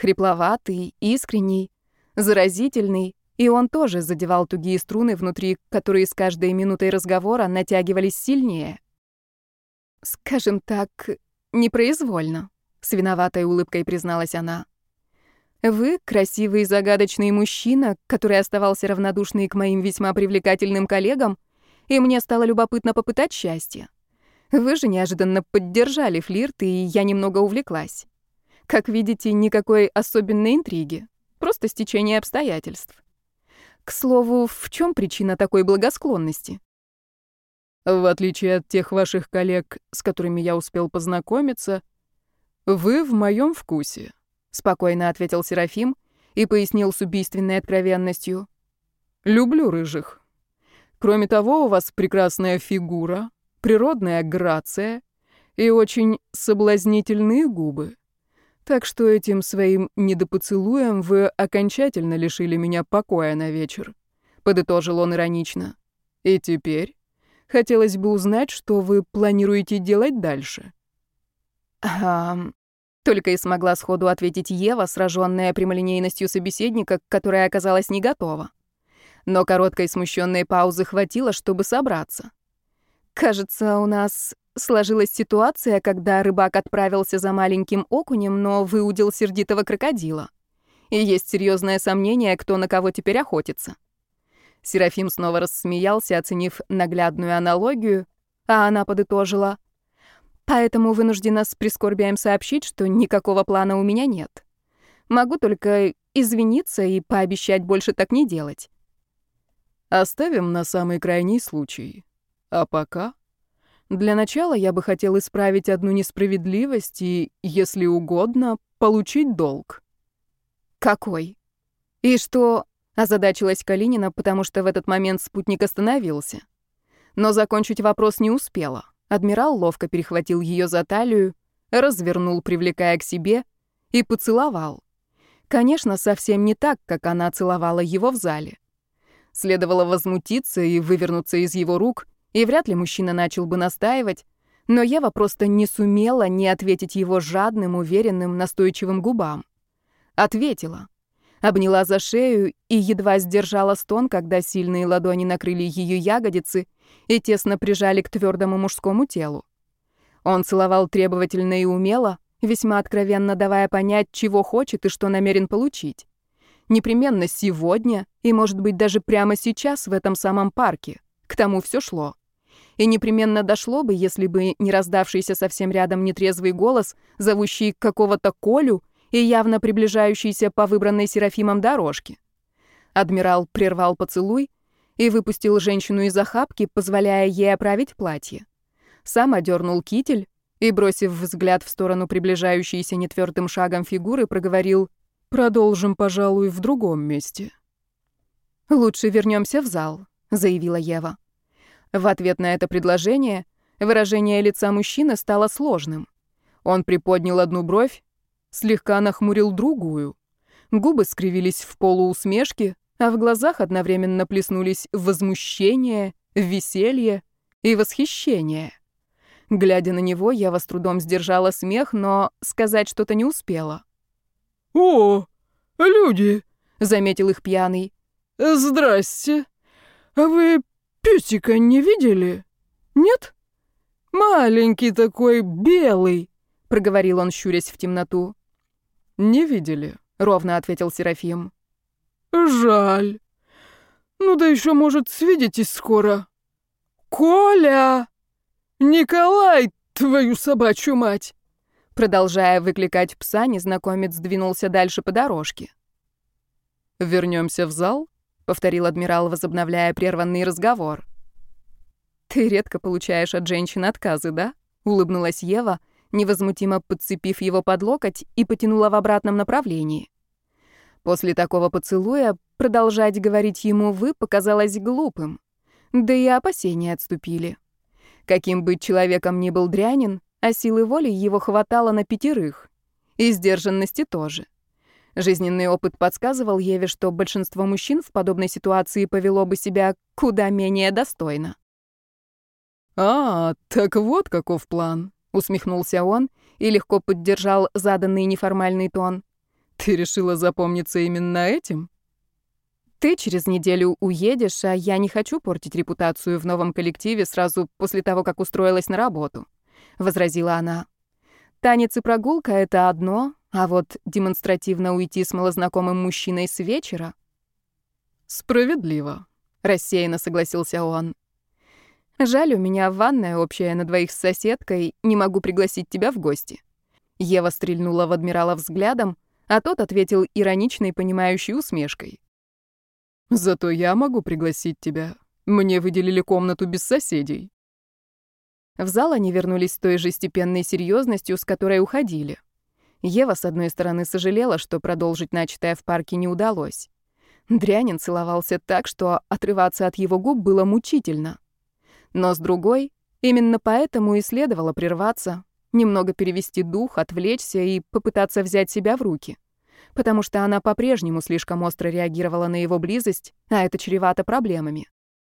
Хрипловатый, искренний, заразительный, и он тоже задевал тугие струны внутри, которые с каждой минутой разговора натягивались сильнее. «Скажем так, непроизвольно», — с виноватой улыбкой призналась она. «Вы — красивый и загадочный мужчина, который оставался равнодушный к моим весьма привлекательным коллегам, и мне стало любопытно попытать счастье. Вы же неожиданно поддержали флирт, и я немного увлеклась. Как видите, никакой особенной интриги, просто стечение обстоятельств. К слову, в чем причина такой благосклонности?» В отличие от тех ваших коллег, с которыми я успел познакомиться, вы в моем вкусе, спокойно ответил Серафим и пояснил с убийственной откровенностью. Люблю рыжих. Кроме того, у вас прекрасная фигура, природная грация и очень соблазнительные губы. Так что этим своим недопоцелуем вы окончательно лишили меня покоя на вечер, подытожил он иронично. И теперь хотелось бы узнать, что вы планируете делать дальше. Только и смогла сходу ответить Ева, сраженная прямолинейностью собеседника, которая оказалась не готова. Но короткой смущенной паузы хватило, чтобы собраться. Кажется, у нас сложилась ситуация, когда рыбак отправился за маленьким окунем, но выудил сердитого крокодила. И есть серьезное сомнение, кто на кого теперь охотится. Серафим снова рассмеялся, оценив наглядную аналогию, а она подытожила: «Поэтому вынуждена с прискорбием сообщить, что никакого плана у меня нет. Могу только извиниться и пообещать больше так не делать». Оставим на самый крайний случай. А пока для начала я бы хотел исправить одну несправедливость и, если угодно, получить долг. «Какой? И что?» — озадачилась Калинина, потому что в этот момент спутник остановился. Но закончить вопрос не успела. Адмирал ловко перехватил ее за талию, развернул, привлекая к себе, и поцеловал. Конечно, совсем не так, как она целовала его в зале. Следовало возмутиться и вывернуться из его рук, и вряд ли мужчина начал бы настаивать, но Ева просто не сумела не ответить его жадным, уверенным, настойчивым губам. Ответила. Обняла за шею и едва сдержала стон, когда сильные ладони накрыли ее ягодицы и тесно прижали к твердому мужскому телу. Он целовал требовательно и умело, весьма откровенно давая понять, чего хочет и что намерен получить. Непременно сегодня и, может быть, даже прямо сейчас в этом самом парке. К тому все шло. И непременно дошло бы, если бы не раздавшийся совсем рядом нетрезвый голос, зовущий какого-то Колю и явно приближающийся по выбранной Серафимом дорожке. Адмирал прервал поцелуй и выпустил женщину из охапки, позволяя ей оправить платье. Сам одернул китель и, бросив взгляд в сторону приближающейся нетвердым шагом фигуры, проговорил: «Продолжим, пожалуй, в другом месте». «Лучше вернемся в зал», — заявила Ева. В ответ на это предложение выражение лица мужчины стало сложным. Он приподнял одну бровь, слегка нахмурил другую. Губы скривились в полуусмешке, а в глазах одновременно плеснулись возмущение, веселье и восхищение. Глядя на него, Ева с трудом сдержала смех, но сказать что-то не успела. «О, люди!» — заметил их пьяный. «Здрасте. А вы пёсика не видели? Нет? Маленький такой, белый», — проговорил он, щурясь в темноту. «Не видели», — ровно ответил Серафим. «Жаль. Ну да еще, может, свидитесь скоро. Коля! Николай, твою собачью мать!» Продолжая выкликать пса, незнакомец двинулся дальше по дорожке. «Вернемся в зал?» — повторил адмирал, возобновляя прерванный разговор. «Ты редко получаешь от женщин отказы, да?» — улыбнулась Ева, невозмутимо подцепив его под локоть и потянула в обратном направлении. После такого поцелуя продолжать говорить ему «вы» показалось глупым. Да и опасения отступили. Каким быть человеком ни был дрянин, а силы воли его хватало на 5. И сдержанности тоже. Жизненный опыт подсказывал Еве, что большинство мужчин в подобной ситуации повело бы себя куда менее достойно. «А, так вот каков план», — усмехнулся он и легко поддержал заданный неформальный тон. Ты решила запомниться именно этим? Ты через неделю уедешь, а я не хочу портить репутацию в новом коллективе сразу после того, как устроилась на работу», — возразила она. «Танец и прогулка — это одно, а вот демонстративно уйти с малознакомым мужчиной с вечера...» «Справедливо», — рассеянно согласился он. «Жаль, у меня ванная общая на двоих с соседкой, не могу пригласить тебя в гости». Ева стрельнула в адмирала взглядом, а тот ответил ироничной, понимающей усмешкой. «Зато я могу пригласить тебя. Мне выделили комнату без соседей». В зал они вернулись с той же степенной серьезностью, с которой уходили. Ева, с одной стороны, сожалела, что продолжить начатое в парке не удалось. Дрянин целовался так, что отрываться от его губ было мучительно. Но с другой, именно поэтому и следовало прерваться, немного перевести дух, отвлечься и попытаться взять себя в руки. Потому что она по-прежнему слишком остро реагировала на его близость, а это чревато проблемами.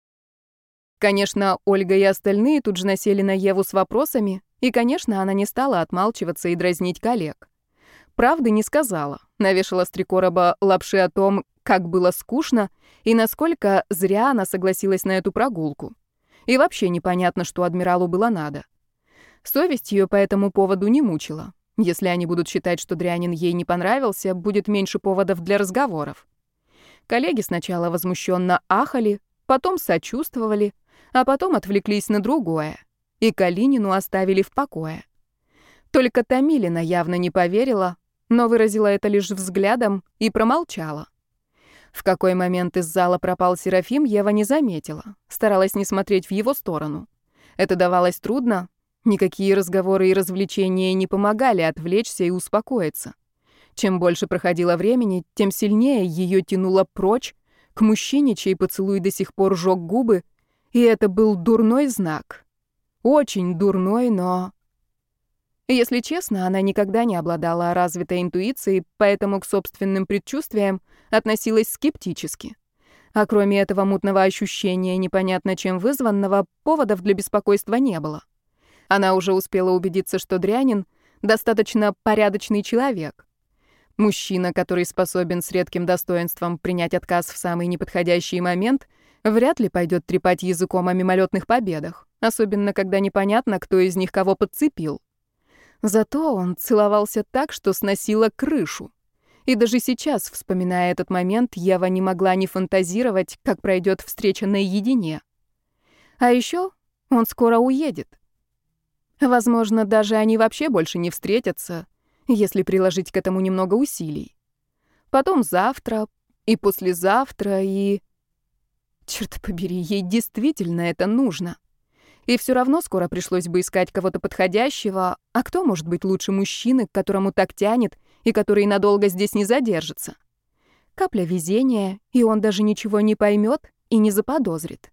Конечно, Ольга и остальные тут же насели на Еву с вопросами, и, конечно, она не стала отмалчиваться и дразнить коллег. Правды не сказала, навешала с три короба лапши о том, как было скучно и насколько зря она согласилась на эту прогулку. И вообще непонятно, что адмиралу было надо. Совесть ее по этому поводу не мучила. Если они будут считать, что Дрянин ей не понравился, будет меньше поводов для разговоров. Коллеги сначала возмущенно ахали, потом сочувствовали, а потом отвлеклись на другое. И Калинину оставили в покое. Только Томилина явно не поверила, но выразила это лишь взглядом и промолчала. В какой момент из зала пропал Серафим, Ева не заметила, старалась не смотреть в его сторону. Это давалось трудно. Никакие разговоры и развлечения не помогали отвлечься и успокоиться. Чем больше проходило времени, тем сильнее ее тянуло прочь, к мужчине, чей поцелуй до сих пор жёг губы, и это был дурной знак. Очень дурной, но... Если честно, она никогда не обладала развитой интуицией, поэтому к собственным предчувствиям относилась скептически. А кроме этого мутного ощущения, непонятно чем вызванного, поводов для беспокойства не было. Она уже успела убедиться, что Дрянин — достаточно порядочный человек. Мужчина, который способен с редким достоинством принять отказ в самый неподходящий момент, вряд ли пойдет трепать языком о мимолетных победах, особенно когда непонятно, кто из них кого подцепил. Зато он целовался так, что сносило крышу. И даже сейчас, вспоминая этот момент, Ева не могла не фантазировать, как пройдет встреча наедине. А еще он скоро уедет. Возможно, даже они вообще больше не встретятся, если приложить к этому немного усилий. Потом завтра, и послезавтра, и... Черт побери, ей действительно это нужно. И все равно скоро пришлось бы искать кого-то подходящего, а кто может быть лучше мужчины, к которому так тянет и который надолго здесь не задержится? Капля везения, и он даже ничего не поймет и не заподозрит.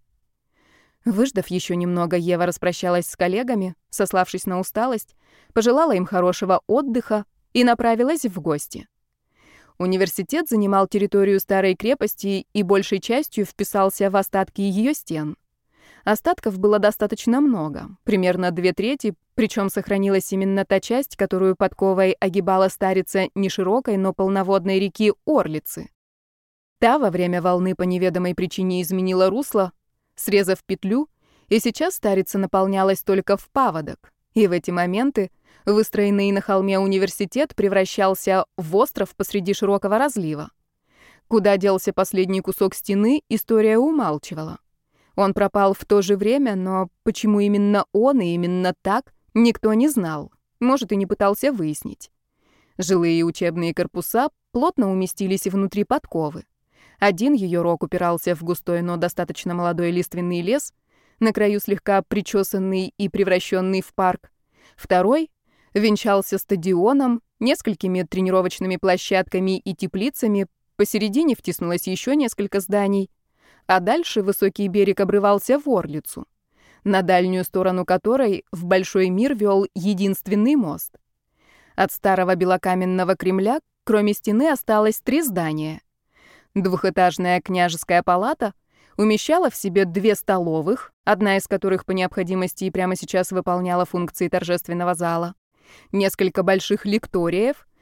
Выждав еще немного, Ева распрощалась с коллегами, сославшись на усталость, пожелала им хорошего отдыха и направилась в гости. Университет занимал территорию старой крепости и большей частью вписался в остатки ее стен. Остатков было достаточно много, примерно 2/3, причем сохранилась именно та часть, которую подковой огибала старица неширокой, но полноводной реки Орлицы. Та во время волны по неведомой причине изменила русло, срезав петлю, и сейчас старица наполнялась только в паводок. И в эти моменты выстроенный на холме университет превращался в остров посреди широкого разлива. Куда делся последний кусок стены, история умалчивала. Он пропал в то же время, но почему именно он и именно так, никто не знал, может, и не пытался выяснить. Жилые и учебные корпуса плотно уместились внутри подковы. Один ее рог упирался в густой, но достаточно молодой лиственный лес, на краю слегка причесанный и превращенный в парк. Второй венчался стадионом, несколькими тренировочными площадками и теплицами, посередине втиснулось еще несколько зданий, а дальше высокий берег обрывался в Орлицу, на дальнюю сторону которой в большой мир вел единственный мост. От старого белокаменного Кремля, кроме стены, осталось 3 здания. Двухэтажная княжеская палата умещала в себе 2 столовых, одна из которых по необходимости и прямо сейчас выполняла функции торжественного зала, несколько больших лекториев,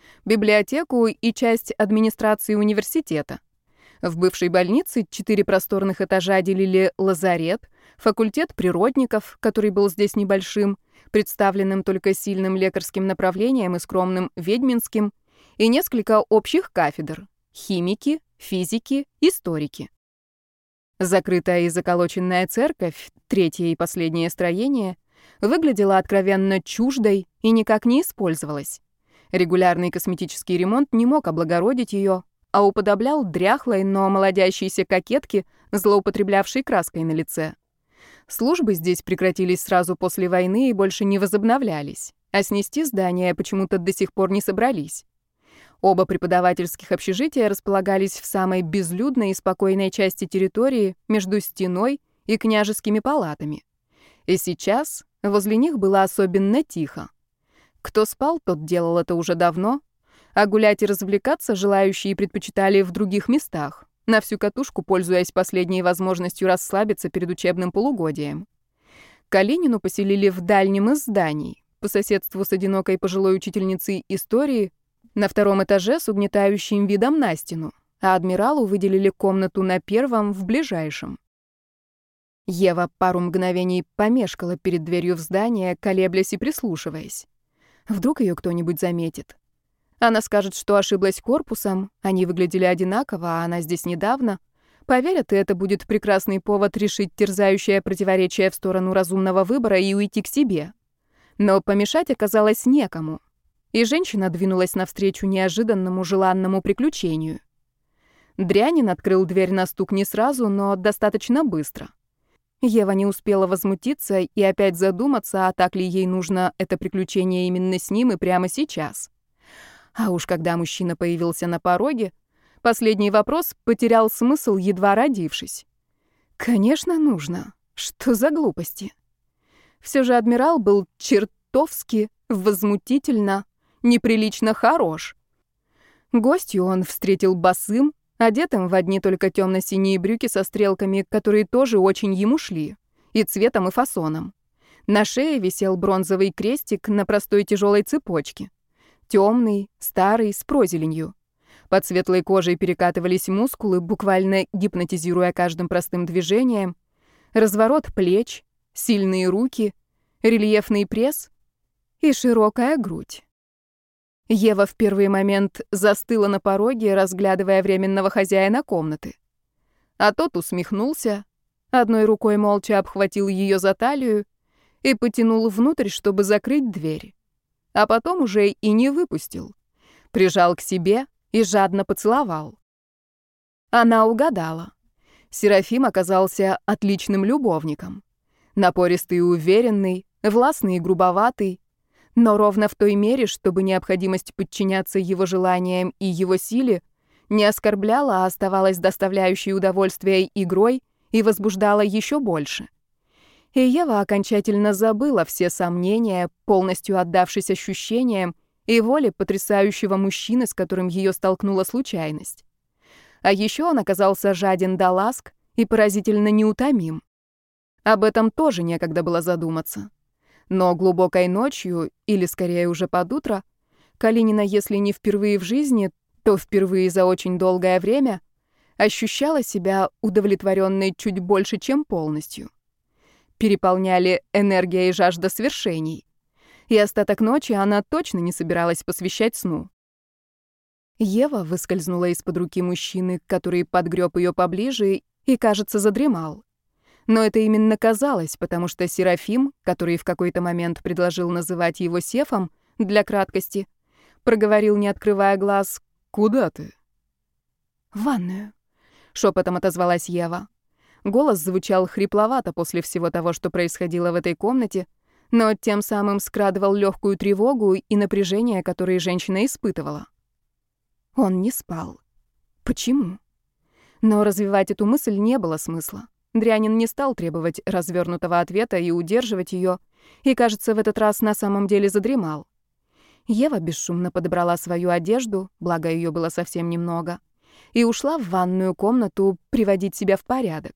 библиотеку и часть администрации университета. В бывшей больнице 4 просторных этажа делили лазарет, факультет природников, который был здесь небольшим, представленным только сильным лекарским направлением и скромным ведьминским, и несколько общих кафедр — химики, физики, историки. Закрытая и заколоченная церковь, третье и последнее строение, выглядела откровенно чуждой и никак не использовалась. Регулярный косметический ремонт не мог облагородить ее, а уподоблял дряхлой, но молодящейся кокетке, злоупотреблявшей краской на лице. Службы здесь прекратились сразу после войны и больше не возобновлялись, а снести здание почему-то до сих пор не собрались. Оба преподавательских общежития располагались в самой безлюдной и спокойной части территории между стеной и княжескими палатами. И сейчас возле них было особенно тихо. Кто спал, тот делал это уже давно, а гулять и развлекаться желающие предпочитали в других местах, на всю катушку пользуясь последней возможностью расслабиться перед учебным полугодием. Калинину поселили в дальнем из зданий, по соседству с одинокой пожилой учительницей истории, на 2-м этаже с угнетающим видом на стену, а адмиралу выделили комнату на 1-м в ближайшем. Ева пару мгновений помешкала перед дверью в здание, колеблясь и прислушиваясь. Вдруг ее кто-нибудь заметит. Она скажет, что ошиблась корпусом, они выглядели одинаково, а она здесь недавно. Поверят, и это будет прекрасный повод решить терзающее противоречие в сторону разумного выбора и уйти к себе. Но помешать оказалось некому. И женщина двинулась навстречу неожиданному желанному приключению. Дрянин открыл дверь на стук не сразу, но достаточно быстро. Ева не успела возмутиться и опять задуматься, а так ли ей нужно это приключение именно с ним и прямо сейчас. А уж когда мужчина появился на пороге, последний вопрос потерял смысл, едва родившись. Конечно, нужно. Что за глупости? Все же адмирал был чертовски, возмутительно, неприлично хорош. Гостью он встретил босым, одетым в одни только темно-синие брюки со стрелками, которые тоже очень ему шли, и цветом, и фасоном. На шее висел бронзовый крестик на простой тяжелой цепочке. Темный, старый, с прозеленью. Под светлой кожей перекатывались мускулы, буквально гипнотизируя каждым простым движением. Разворот плеч, сильные руки, рельефный пресс и широкая грудь. Ева в первый момент застыла на пороге, разглядывая временного хозяина комнаты. А тот усмехнулся, одной рукой молча обхватил ее за талию и потянул внутрь, чтобы закрыть дверь. А потом уже и не выпустил. Прижал к себе и жадно поцеловал. Она угадала. Серафим оказался отличным любовником. Напористый и уверенный, властный и грубоватый, но ровно в той мере, чтобы необходимость подчиняться его желаниям и его силе не оскорбляла, а оставалась доставляющей удовольствие игрой и возбуждала еще больше. И Ева окончательно забыла все сомнения, полностью отдавшись ощущениям и воле потрясающего мужчины, с которым ее столкнула случайность. А еще он оказался жаден до ласк и поразительно неутомим. Об этом тоже некогда было задуматься. Но глубокой ночью, или скорее уже под утро, Калинина, если не впервые в жизни, то впервые за очень долгое время, ощущала себя удовлетворенной чуть больше, чем полностью. Переполняли энергия и жажда свершений. И остаток ночи она точно не собиралась посвящать сну. Ева выскользнула из-под руки мужчины, который подгреб ее поближе и, кажется, задремал. Но это именно казалось, потому что Серафим, который в какой-то момент предложил называть его Сефом, для краткости, проговорил, не открывая глаз: «Куда ты?» «В ванную», — шепотом отозвалась Ева. Голос звучал хрипловато после всего того, что происходило в этой комнате, но тем самым скрадывал легкую тревогу и напряжение, которые женщина испытывала. Он не спал. Почему? Но развивать эту мысль не было смысла. Дрянин не стал требовать развернутого ответа и удерживать ее, и, кажется, в этот раз на самом деле задремал. Ева бесшумно подобрала свою одежду, благо ее было совсем немного, и ушла в ванную комнату приводить себя в порядок.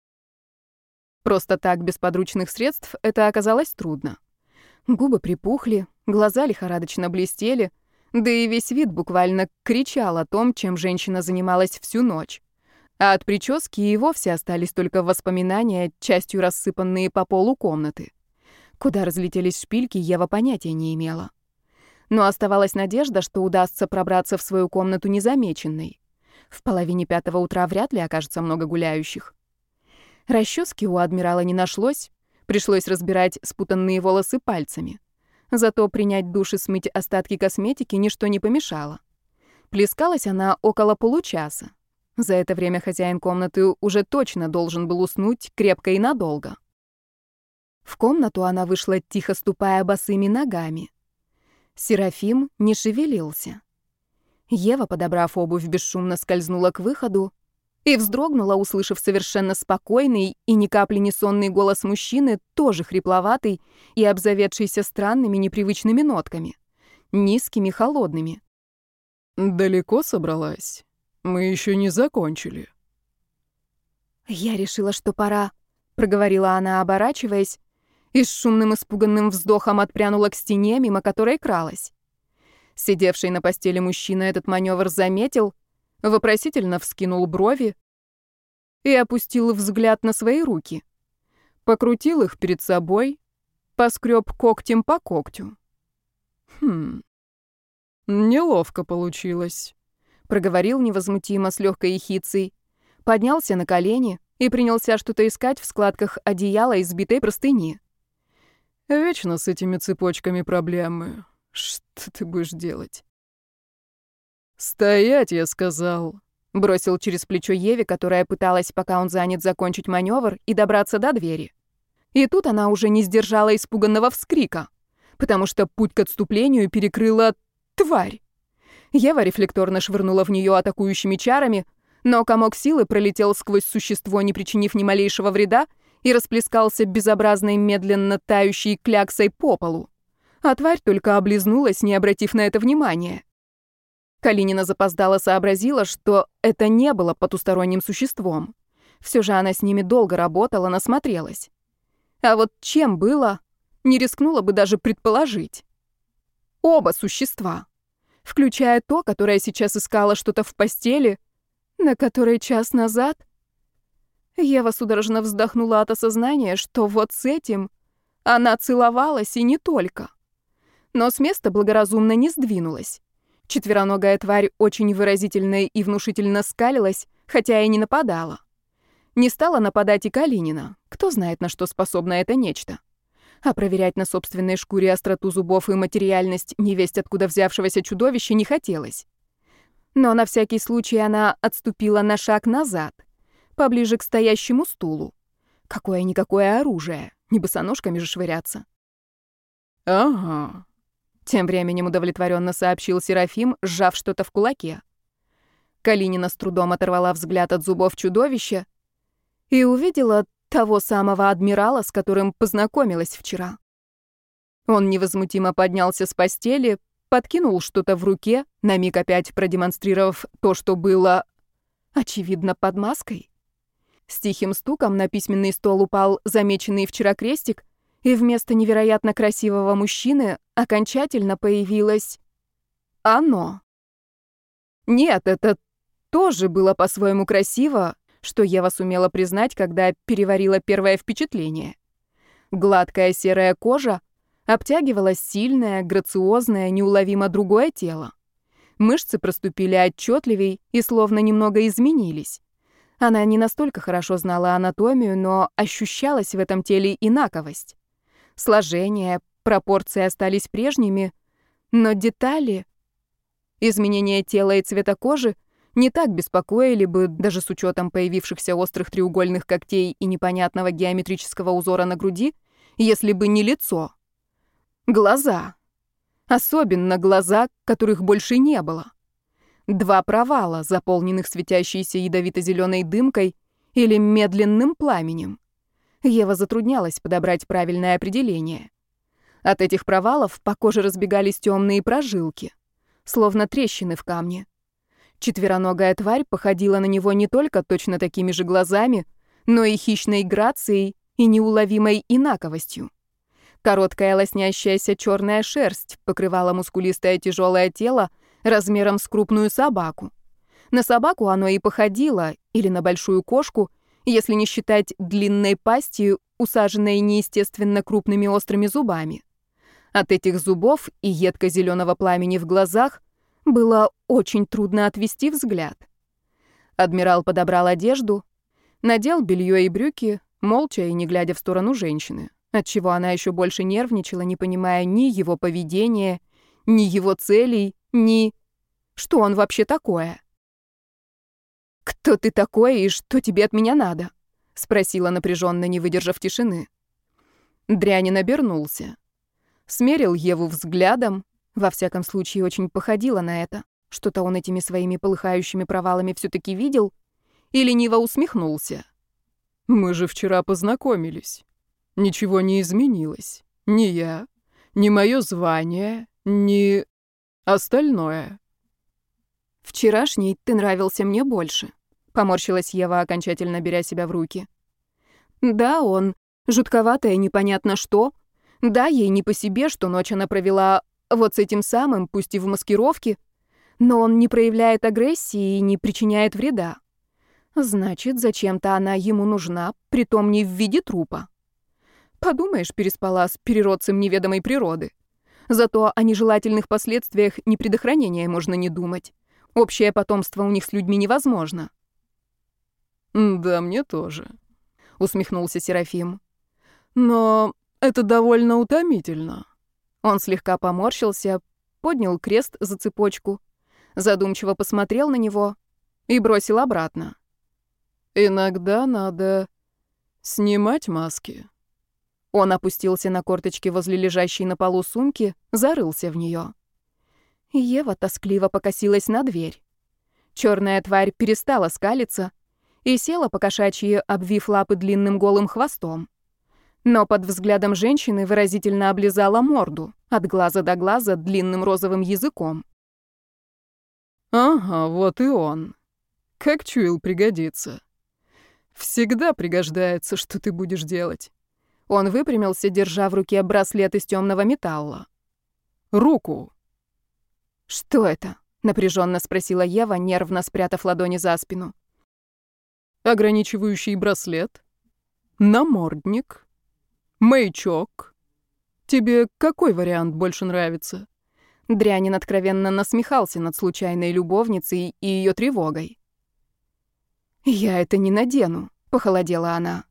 Просто так, без подручных средств, это оказалось трудно. Губы припухли, глаза лихорадочно блестели, Да и весь вид буквально кричал о том, чем женщина занималась всю ночь. А от прически и вовсе остались только воспоминания, частью рассыпанные по полу комнаты. Куда разлетелись шпильки, Ева понятия не имела. Но оставалась надежда, что удастся пробраться в свою комнату незамеченной. В половине 5 утра вряд ли окажется много гуляющих. Расчески у адмирала не нашлось, пришлось разбирать спутанные волосы пальцами. Зато принять душ и смыть остатки косметики ничто не помешало. Плескалась она около получаса. За это время хозяин комнаты уже точно должен был уснуть крепко и надолго. В комнату она вышла, тихо ступая босыми ногами. Серафим не шевелился. Ева, подобрав обувь, бесшумно скользнула к выходу и вздрогнула, услышав совершенно спокойный и ни капли не сонный голос мужчины, тоже хрипловатый и обзаведшийся странными непривычными нотками, низкими, холодными. «Далеко собралась? Мы еще не закончили». «Я решила, что пора», — проговорила она, оборачиваясь, и с шумным испуганным вздохом отпрянула к стене, мимо которой кралась. Сидевший на постели мужчина этот маневр заметил, вопросительно вскинул брови и опустил взгляд на свои руки. Покрутил их перед собой, поскреб когтем по когтю. Неловко получилось», — проговорил невозмутимо с легкой ехицей, поднялся на колени и принялся что-то искать в складках одеяла и сбитой простыни. «Вечно с этими цепочками проблемы. Что ты будешь делать?» «Стоять, я сказал», — бросил через плечо Еве, которая пыталась, пока он занят, закончить маневр и добраться до двери. И тут она уже не сдержала испуганного вскрика, потому что путь к отступлению перекрыла тварь. Ева рефлекторно швырнула в нее атакующими чарами, но комок силы пролетел сквозь существо, не причинив ни малейшего вреда, и расплескался безобразной медленно тающей кляксой по полу. А тварь только облизнулась, не обратив на это внимания. Калинина запоздало сообразила, что это не было потусторонним существом. Все же она с ними долго работала, насмотрелась. А вот чем было, не рискнула бы даже предположить. Оба существа, включая то, которое сейчас искало что-то в постели, на которой час назад... Ева судорожно вздохнула от осознания, что вот с этим она целовалась и не только. Но с места благоразумно не сдвинулась. Четвероногая тварь очень выразительно и внушительно скалилась, хотя и не нападала. Не стала нападать и Калинина. Кто знает, на что способно это нечто. А проверять на собственной шкуре остроту зубов и материальность невесть откуда взявшегося чудовища не хотелось. Но на всякий случай она отступила на шаг назад, поближе к стоящему стулу. Какое-никакое оружие, не босоножками же швыряться. «Ага», — тем временем удовлетворенно сообщил Серафим, сжав что-то в кулаке. Калинина с трудом оторвала взгляд от зубов чудовища и увидела того самого адмирала, с которым познакомилась вчера. Он невозмутимо поднялся с постели, подкинул что-то в руке, на миг опять продемонстрировав то, что было, очевидно, под маской. С тихим стуком на письменный стол упал замеченный вчера крестик, и вместо невероятно красивого мужчины окончательно появилось оно. Нет, это тоже было по-своему красиво, что Ева сумела признать, когда переварила первое впечатление. Гладкая серая кожа обтягивала сильное, грациозное, неуловимо другое тело. Мышцы проступили отчетливей и словно немного изменились. Она не настолько хорошо знала анатомию, но ощущалась в этом теле инаковость. Сложение, пропорции остались прежними, но детали... Изменения тела и цвета кожи не так беспокоили бы, даже с учетом появившихся острых треугольных когтей и непонятного геометрического узора на груди, если бы не лицо. Глаза. Особенно глаза, которых больше не было. 2 провала, заполненных светящейся ядовито-зеленой дымкой или медленным пламенем. Ева затруднялась подобрать правильное определение. От этих провалов по коже разбегались темные прожилки, словно трещины в камне. Четвероногая тварь походила на него не только точно такими же глазами, но и хищной грацией и неуловимой инаковостью. Короткая лоснящаяся черная шерсть покрывала мускулистое тяжелое тело размером с крупную собаку. На собаку оно и походило, или на большую кошку, если не считать длинной пастью, усаженной неестественно крупными острыми зубами. От этих зубов и едко-зеленого пламени в глазах было очень трудно отвести взгляд. Адмирал подобрал одежду, надел белье и брюки, молча и не глядя в сторону женщины, отчего она еще больше нервничала, не понимая ни его поведения, ни его целей, ни... Что он вообще такое? «Кто ты такой и что тебе от меня надо?» — спросила напряженно, не выдержав тишины. Дрянин обернулся. Смерил Еву взглядом, во всяком случае очень походило на это. Что-то он этими своими полыхающими провалами все-таки видел и лениво усмехнулся. «Мы же вчера познакомились. Ничего не изменилось. Ни я, ни мое звание, ни остальное». «Вчерашний ты нравился мне больше», — поморщилась Ева, окончательно беря себя в руки. «Да, он жутковатое непонятно что. Да, ей не по себе, что ночь она провела вот с этим самым, пусть и в маскировке, но он не проявляет агрессии и не причиняет вреда. Значит, зачем-то она ему нужна, притом не в виде трупа. Подумаешь, переспала с переродцем неведомой природы. Зато о нежелательных последствиях непредохранения можно не думать. Общее потомство у них с людьми невозможно». «Да, мне тоже», — усмехнулся Серафим. «Но это довольно утомительно». Он слегка поморщился, поднял крест за цепочку, задумчиво посмотрел на него и бросил обратно. «Иногда надо снимать маски». Он опустился на корточки возле лежащей на полу сумки, зарылся в нее. Ева тоскливо покосилась на дверь. Черная тварь перестала скалиться и села по-кошачьи, обвив лапы длинным голым хвостом. Но под взглядом женщины выразительно облизала морду, от глаза до глаза длинным розовым языком. «Ага, вот и он. Как чуял, пригодится. Всегда пригождается, что ты будешь делать». Он выпрямился, держа в руке браслет из темного металла. «Руку». «Что это?» — напряженно спросила Ева, нервно спрятав ладони за спину. «Ограничивающий браслет. Намордник. Маячок. Тебе какой вариант больше нравится?» Дрянин откровенно насмехался над случайной любовницей и ее тревогой. «Я это не надену», — похолодела она.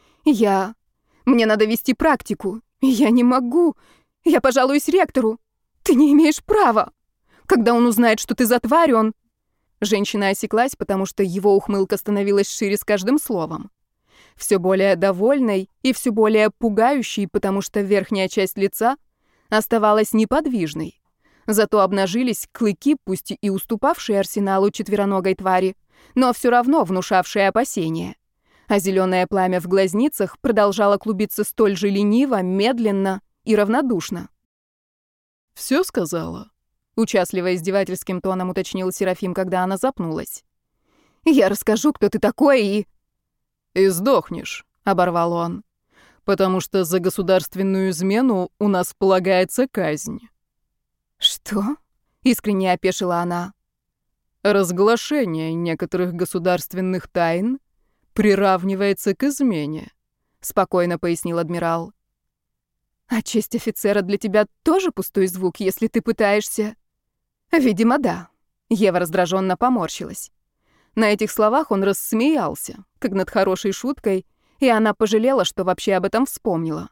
Мне надо вести практику. Я не могу. Я пожалуюсь ректору. Ты не имеешь права. Когда он узнает, что ты за тварь, он...» Женщина осеклась, потому что его ухмылка становилась шире с каждым словом. Все более довольной и все более пугающей, потому что верхняя часть лица оставалась неподвижной. Зато обнажились клыки, пусть и уступавшие арсеналу четвероногой твари, но все равно внушавшие опасения. А зеленое пламя в глазницах продолжало клубиться столь же лениво, медленно и равнодушно. «Все сказала?» — участливо издевательским тоном уточнил Серафим, когда она запнулась. «Я расскажу, кто ты такой, и...» «И сдохнешь», — оборвал он, «потому что за государственную измену у нас полагается казнь». «Что?» — искренне опешила она. «Разглашение некоторых государственных тайн приравнивается к измене», — спокойно пояснил адмирал. «А честь офицера для тебя тоже пустой звук, если ты пытаешься...» «Видимо, да». Ева раздраженно поморщилась. На этих словах он рассмеялся, как над хорошей шуткой, и она пожалела, что вообще об этом вспомнила.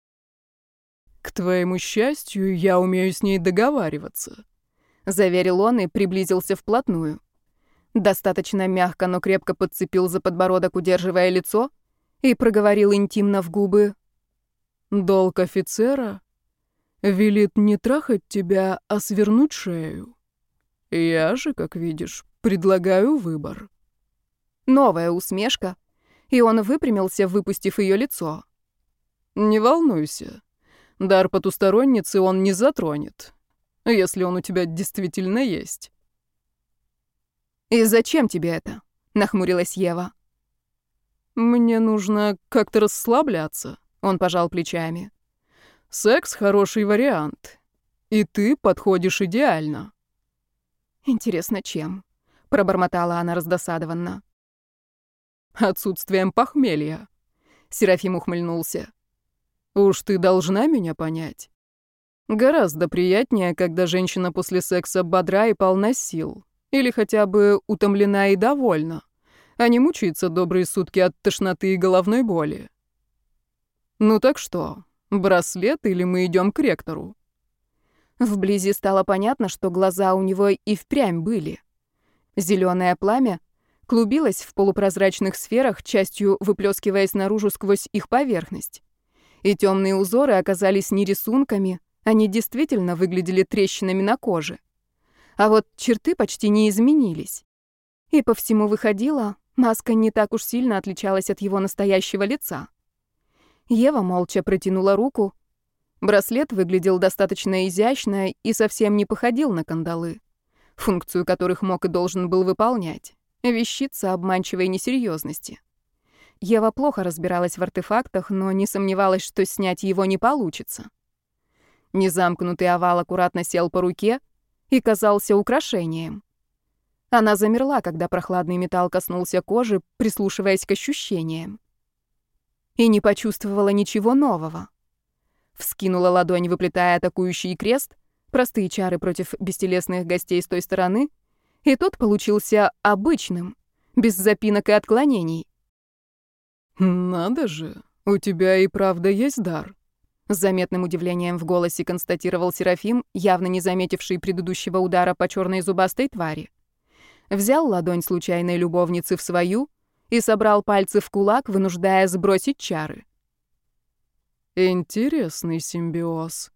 «К твоему счастью, я умею с ней договариваться», — заверил он и приблизился вплотную. Достаточно мягко, но крепко подцепил за подбородок, удерживая лицо, и проговорил интимно в губы: «Долг офицера велит не трахать тебя, а свернуть шею. Я же, как видишь, предлагаю выбор». Новая усмешка, и он выпрямился, выпустив ее лицо. «Не волнуйся, дар потусторонницы он не затронет, если он у тебя действительно есть». «И зачем тебе это?» — нахмурилась Ева. «Мне нужно как-то расслабляться», — он пожал плечами. Секс — хороший вариант. И ты подходишь идеально. Интересно, чем? Пробормотала она раздосадованно. Отсутствием похмелья. Серафим ухмыльнулся. Уж ты должна меня понять. Гораздо приятнее, когда женщина после секса бодра и полна сил. Или хотя бы утомлена и довольна, а не мучается добрые сутки от тошноты и головной боли. Ну так что, браслет или мы идем к ректору? Вблизи стало понятно, что глаза у него и впрямь были. Зеленое пламя клубилось в полупрозрачных сферах, частью выплескиваясь наружу сквозь их поверхность. И темные узоры оказались не рисунками, они действительно выглядели трещинами на коже. А вот черты почти не изменились. И по всему выходило, маска не так уж сильно отличалась от его настоящего лица. Ева молча протянула руку. Браслет выглядел достаточно изящно и совсем не походил на кандалы, функцию которых мог и должен был выполнять. Вещица обманчивой несерьезности. Ева плохо разбиралась в артефактах, но не сомневалась, что снять его не получится. Незамкнутый овал аккуратно сел по руке и казался украшением. Она замерла, когда прохладный металл коснулся кожи, прислушиваясь к ощущениям. И не почувствовала ничего нового. Вскинула ладонь, выплетая атакующий крест, простые чары против бестелесных гостей с той стороны, и тот получился обычным, без запинок и отклонений. «Надо же, у тебя и правда есть дар», — с заметным удивлением в голосе констатировал Серафим, явно не заметивший предыдущего удара по черной зубастой твари. Взял ладонь случайной любовницы в свою и собрал пальцы в кулак, вынуждая сбросить чары. «Интересный симбиоз».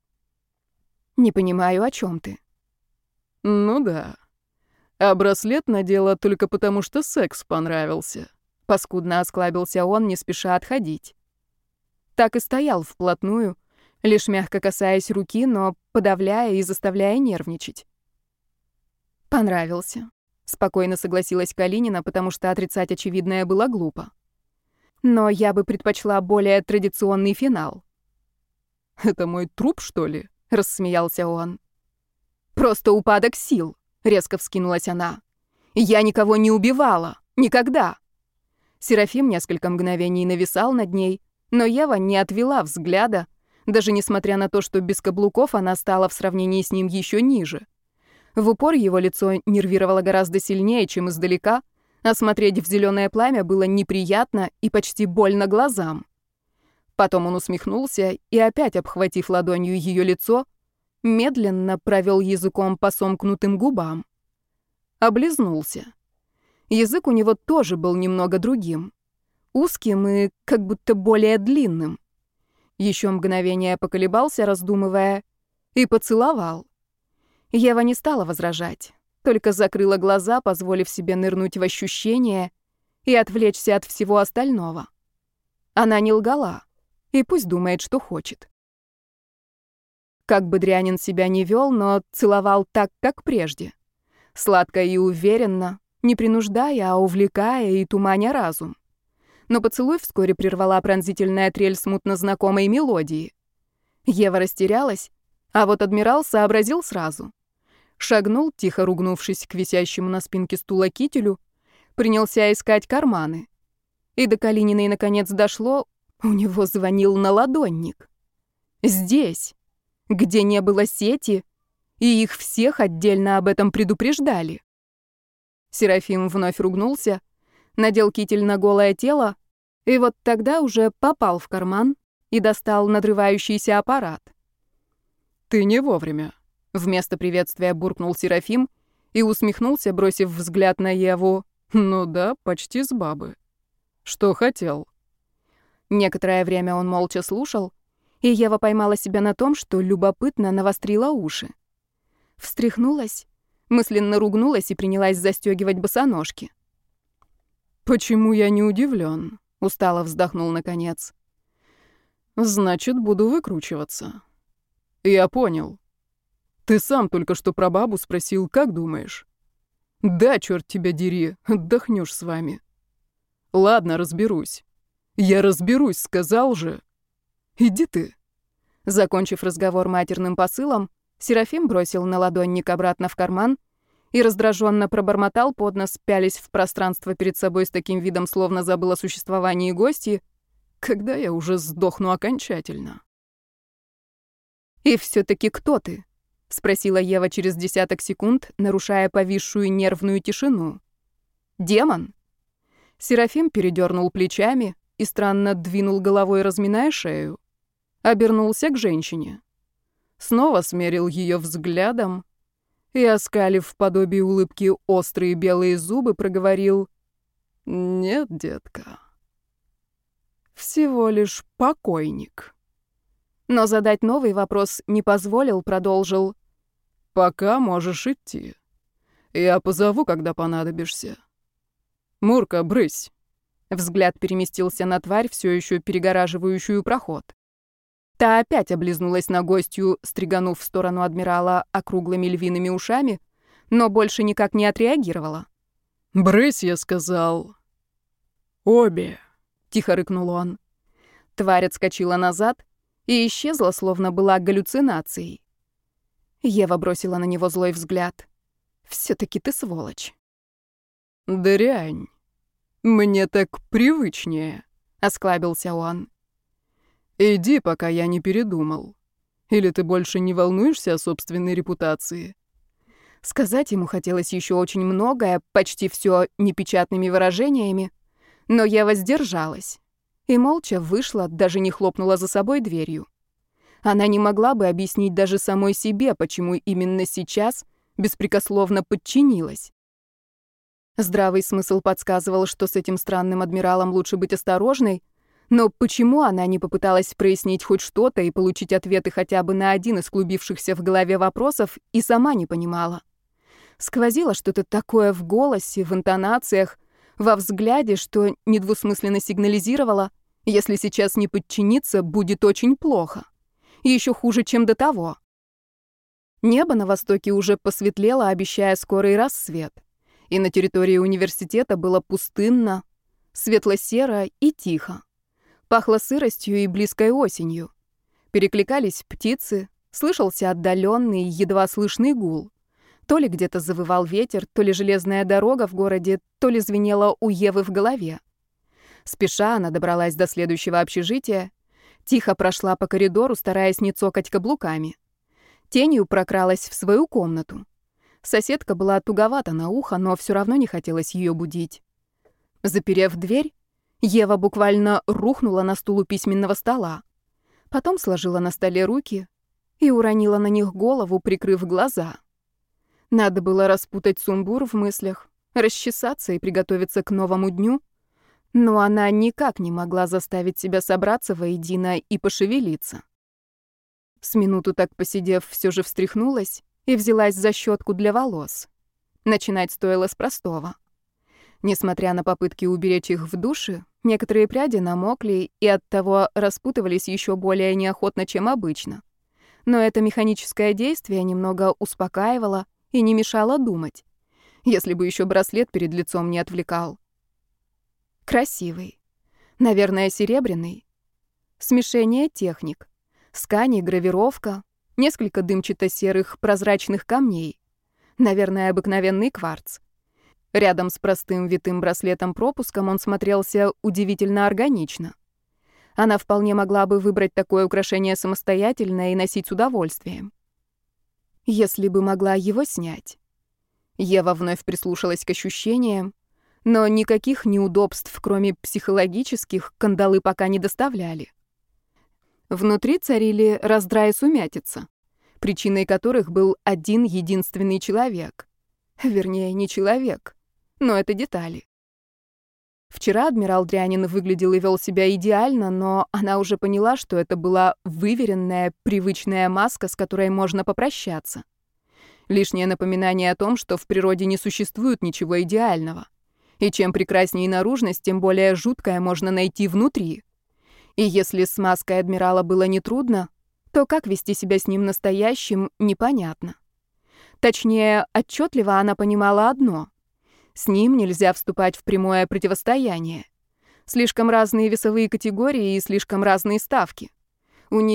«Не понимаю, о чем ты?» «Ну да. А браслет надела только потому, что секс понравился». Паскудно осклабился он, не спеша отходить. Так и стоял вплотную, лишь мягко касаясь руки, но подавляя и заставляя нервничать. «Понравился», — спокойно согласилась Калинина, потому что отрицать очевидное было глупо. «Но я бы предпочла более традиционный финал». «Это мой труп, что ли?» — рассмеялся он. «Просто упадок сил», — резко вскинулась она. «Я никого не убивала. Никогда». Серафим несколько мгновений нависал над ней, но Ева не отвела взгляда, даже несмотря на то, что без каблуков она стала в сравнении с ним еще ниже. В упор его лицо нервировало гораздо сильнее, чем издалека, а смотреть в зеленое пламя было неприятно и почти больно глазам. Потом он усмехнулся и, опять обхватив ладонью ее лицо, медленно провел языком по сомкнутым губам. Облизнулся. Язык у него тоже был немного другим. Узким и как будто более длинным. Еще мгновение поколебался, раздумывая, и поцеловал. Ева не стала возражать, только закрыла глаза, позволив себе нырнуть в ощущения и отвлечься от всего остального. Она не лгала, и пусть думает, что хочет. Как бы дрянин себя не вел, но целовал так, как прежде. Сладко и уверенно, не принуждая, а увлекая и туманя разум. Но поцелуй вскоре прервала пронзительная трель смутно знакомой мелодии. Ева растерялась, а вот адмирал сообразил сразу. Шагнул, тихо ругнувшись к висящему на спинке стула кителю, принялся искать карманы. И до Калининой наконец дошло, у него звонил наладонник. Здесь, где не было сети, и их всех отдельно об этом предупреждали. Серафим вновь ругнулся, надел китель на голое тело, и вот тогда уже попал в карман и достал надрывающийся аппарат. «Ты не вовремя», — вместо приветствия буркнул Серафим и усмехнулся, бросив взгляд на Еву. «Ну да, почти с бабы. Что хотел?» Некоторое время он молча слушал, и Ева поймала себя на том, что любопытно навострила уши. Встряхнулась, мысленно ругнулась и принялась застёгивать босоножки. «Почему я не удивлен?» — устало вздохнул наконец. «Значит, буду выкручиваться». «Я понял. Ты сам только что про бабу спросил, как думаешь?» «Да, черт тебя дери, отдохнешь с вами». «Ладно, разберусь». «Я разберусь, сказал же». «Иди ты». Закончив разговор матерным посылом, Серафим бросил наладонник обратно в карман и раздраженно пробормотал под нос, пялясь в пространство перед собой с таким видом, словно забыл о существовании гостьи, когда я уже сдохну окончательно. «И все-таки кто ты?» — спросила Ева через десяток секунд, нарушая повисшую нервную тишину. «Демон?» Серафим передернул плечами и странно двинул головой, разминая шею. Обернулся к женщине. Снова смерил ее взглядом и, оскалив в подобии улыбки острые белые зубы, проговорил: «Нет, детка, всего лишь покойник». Но задать новый вопрос не позволил, продолжил: «Пока можешь идти. Я позову, когда понадобишься. Мурка, брысь». Взгляд переместился на тварь, все еще перегораживающую проход. Та опять облизнулась на гостью, стриганув в сторону адмирала округлыми львиными ушами, но больше никак не отреагировала. «Брысь, я сказал. Обе», — тихо рыкнул он. Тварь отскочила назад и исчезла, словно была галлюцинацией. Ева бросила на него злой взгляд. «Все-таки ты сволочь». «Дрянь. Мне так привычнее», — осклабился он. «Иди, пока я не передумал. Или ты больше не волнуешься о собственной репутации?» Сказать ему хотелось еще очень многое, почти все непечатными выражениями, но я воздержалась и молча вышла, даже не хлопнула за собой дверью. Она не могла бы объяснить даже самой себе, почему именно сейчас беспрекословно подчинилась. Здравый смысл подсказывал, что с этим странным адмиралом лучше быть осторожной, но почему она не попыталась прояснить хоть что-то и получить ответы хотя бы на один из клубившихся в голове вопросов, и сама не понимала. Сквозило что-то такое в голосе, в интонациях, во взгляде, что недвусмысленно сигнализировало: если сейчас не подчиниться, будет очень плохо. Еще хуже, чем до того. Небо на востоке уже посветлело, обещая скорый рассвет. И на территории университета было пустынно, светло-серо и тихо. Пахло сыростью и близкой осенью. Перекликались птицы, слышался отдаленный, едва слышный гул. То ли где-то завывал ветер, то ли железная дорога в городе, то ли звенела у Евы в голове. Спеша она добралась до следующего общежития, тихо прошла по коридору, стараясь не цокать каблуками. Тенью прокралась в свою комнату. Соседка была туговата на ухо, но все равно не хотелось ее будить. Заперев дверь, Ева буквально рухнула на стул у письменного стола. Потом сложила на столе руки и уронила на них голову, прикрыв глаза. Надо было распутать сумбур в мыслях, расчесаться и приготовиться к новому дню, но она никак не могла заставить себя собраться воедино и пошевелиться. С минуту так посидев, все же встряхнулась и взялась за щетку для волос. Начинать стоило с простого. Несмотря на попытки уберечь их в душе, некоторые пряди намокли и оттого распутывались еще более неохотно, чем обычно. Но это механическое действие немного успокаивало и не мешало думать, если бы еще браслет перед лицом не отвлекал. Красивый. Наверное, серебряный. Смешение техник. Скани, гравировка, несколько дымчато-серых прозрачных камней. Наверное, обыкновенный кварц. Рядом с простым витым браслетом-пропуском он смотрелся удивительно органично. Она вполне могла бы выбрать такое украшение самостоятельно и носить с удовольствием. Если бы могла его снять. Ева вновь прислушалась к ощущениям, но никаких неудобств, кроме психологических, кандалы пока не доставляли. Внутри царили раздрай и сумятица, причиной которых был один единственный человек. Вернее, не человек, но это детали. Вчера адмирал Дрянин выглядел и вел себя идеально, но она уже поняла, что это была выверенная, привычная маска, с которой можно попрощаться. Лишнее напоминание о том, что в природе не существует ничего идеального. И чем прекраснее наружность, тем более жуткое можно найти внутри. И если с маской адмирала было нетрудно, то как вести себя с ним настоящим, непонятно. Точнее, отчетливо она понимала одно: с ним нельзя вступать в прямое противостояние. Слишком разные весовые категории и слишком разные ставки. У нее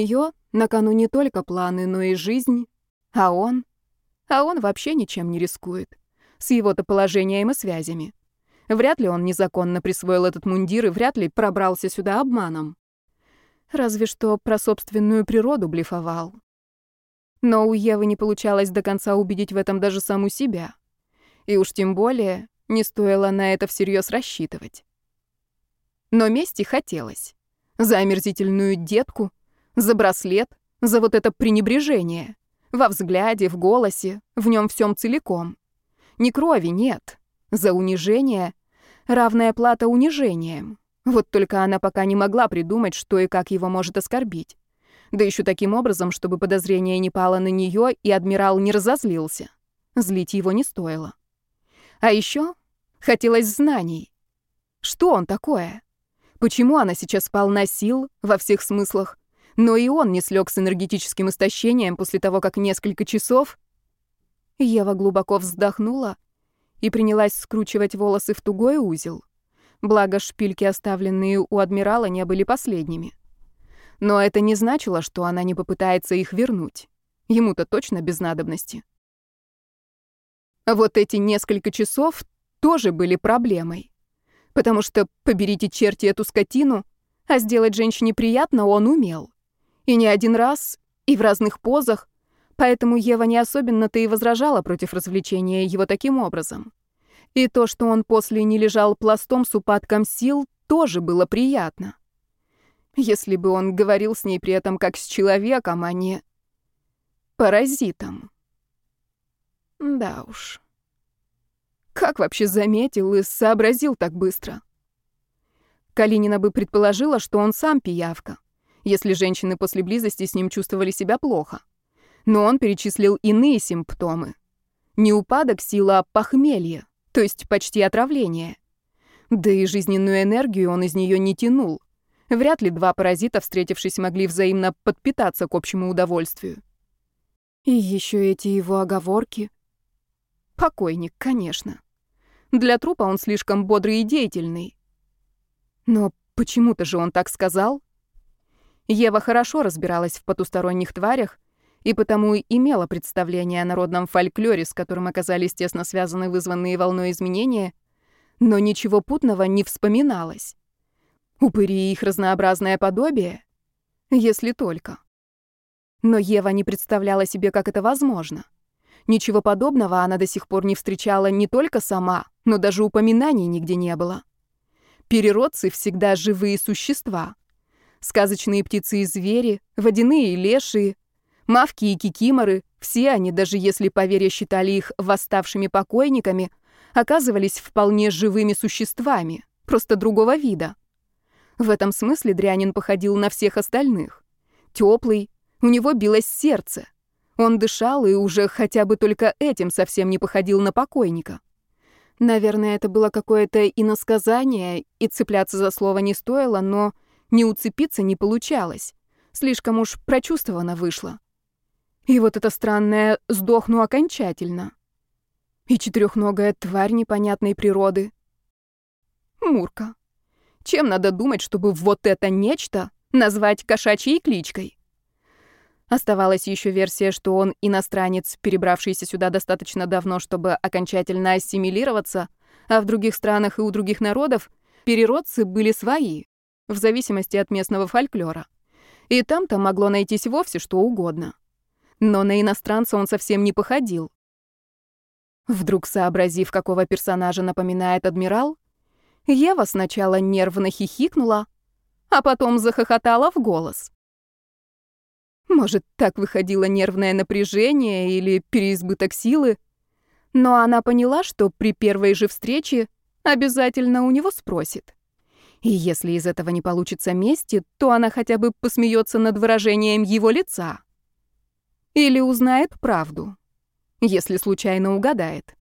На кону не только планы, но и жизнь. А он вообще ничем не рискует. С его-то положением и связями. Вряд ли он незаконно присвоил этот мундир и вряд ли пробрался сюда обманом. Разве что про собственную природу блефовал. Но у Евы не получалось до конца убедить в этом даже саму себя. И уж тем более не стоило на это всерьез рассчитывать. Но мести хотелось. За омерзительную детку, за браслет, за вот это пренебрежение. Во взгляде, в голосе, в нем всем целиком. Ни крови нет. За унижение равная плата унижением. Вот только она пока не могла придумать, что и как его может оскорбить. Да еще таким образом, чтобы подозрение не пало на нее и адмирал не разозлился. Злить его не стоило. А еще хотелось знаний. Что он такое? Почему она сейчас полна сил во всех смыслах, но и он не слег с энергетическим истощением после того, как несколько часов... Ева глубоко вздохнула и принялась скручивать волосы в тугой узел. Благо, шпильки, оставленные у адмирала, не были последними. Но это не значило, что она не попытается их вернуть. Ему-то точно без надобности. Вот эти несколько часов тоже были проблемой. Потому что, поберите черти эту скотину, а сделать женщине приятно он умел. И не один раз, и в разных позах, поэтому Ева не особенно-то и возражала против развлечения его таким образом. И то, что он после не лежал пластом с упадком сил, тоже было приятно. Если бы он говорил с ней при этом как с человеком, а не паразитом. Да уж. Как вообще заметил и сообразил так быстро? Калинина бы предположила, что он сам пиявка, если женщины после близости с ним чувствовали себя плохо. Но он перечислил иные симптомы. Не упадок сил, а похмелье, то есть почти отравление. Да и жизненную энергию он из нее не тянул. Вряд ли два паразита, встретившись, могли взаимно подпитаться к общему удовольствию. И еще эти его оговорки. Покойник, конечно. Для трупа он слишком бодрый и деятельный. Но почему-то же он так сказал. Ева хорошо разбиралась в потусторонних тварях и потому и имела представление о народном фольклоре, с которым оказались тесно связаны вызванные волной изменения, но ничего путного не вспоминалось. Упыри и их разнообразное подобие? Если только. Но Ева не представляла себе, как это возможно. Ничего подобного она до сих пор не встречала не только сама, но даже упоминаний нигде не было. Переродцы всегда живые существа. Сказочные птицы и звери, водяные и лешие, мавки и кикиморы, все они, даже если поверья считали их восставшими покойниками, оказывались вполне живыми существами, просто другого вида. В этом смысле дрянин походил на всех остальных. Теплый, у него билось сердце. Он дышал и уже хотя бы только этим совсем не походил на покойника. Наверное, это было какое-то иносказание, и цепляться за слово не стоило, но не уцепиться не получалось. Слишком уж прочувствовано вышло. И вот это странное «сдохну окончательно». И четырехногая тварь непонятной природы. Мурка. Чем надо думать, чтобы вот это нечто назвать кошачьей кличкой? Оставалась еще версия, что он иностранец, перебравшийся сюда достаточно давно, чтобы окончательно ассимилироваться, а в других странах и у других народов переродцы были свои, в зависимости от местного фольклора. И там-то могло найтись вовсе что угодно. Но на иностранца он совсем не походил. Вдруг сообразив, какого персонажа напоминает адмирал, Ева сначала нервно хихикнула, а потом захохотала в голос. Может, так выходило нервное напряжение или переизбыток силы, но она поняла, что при первой же встрече обязательно у него спросит. И если из этого не получится мести, то она хотя бы посмеется над выражением его лица. Или узнает правду, если случайно угадает.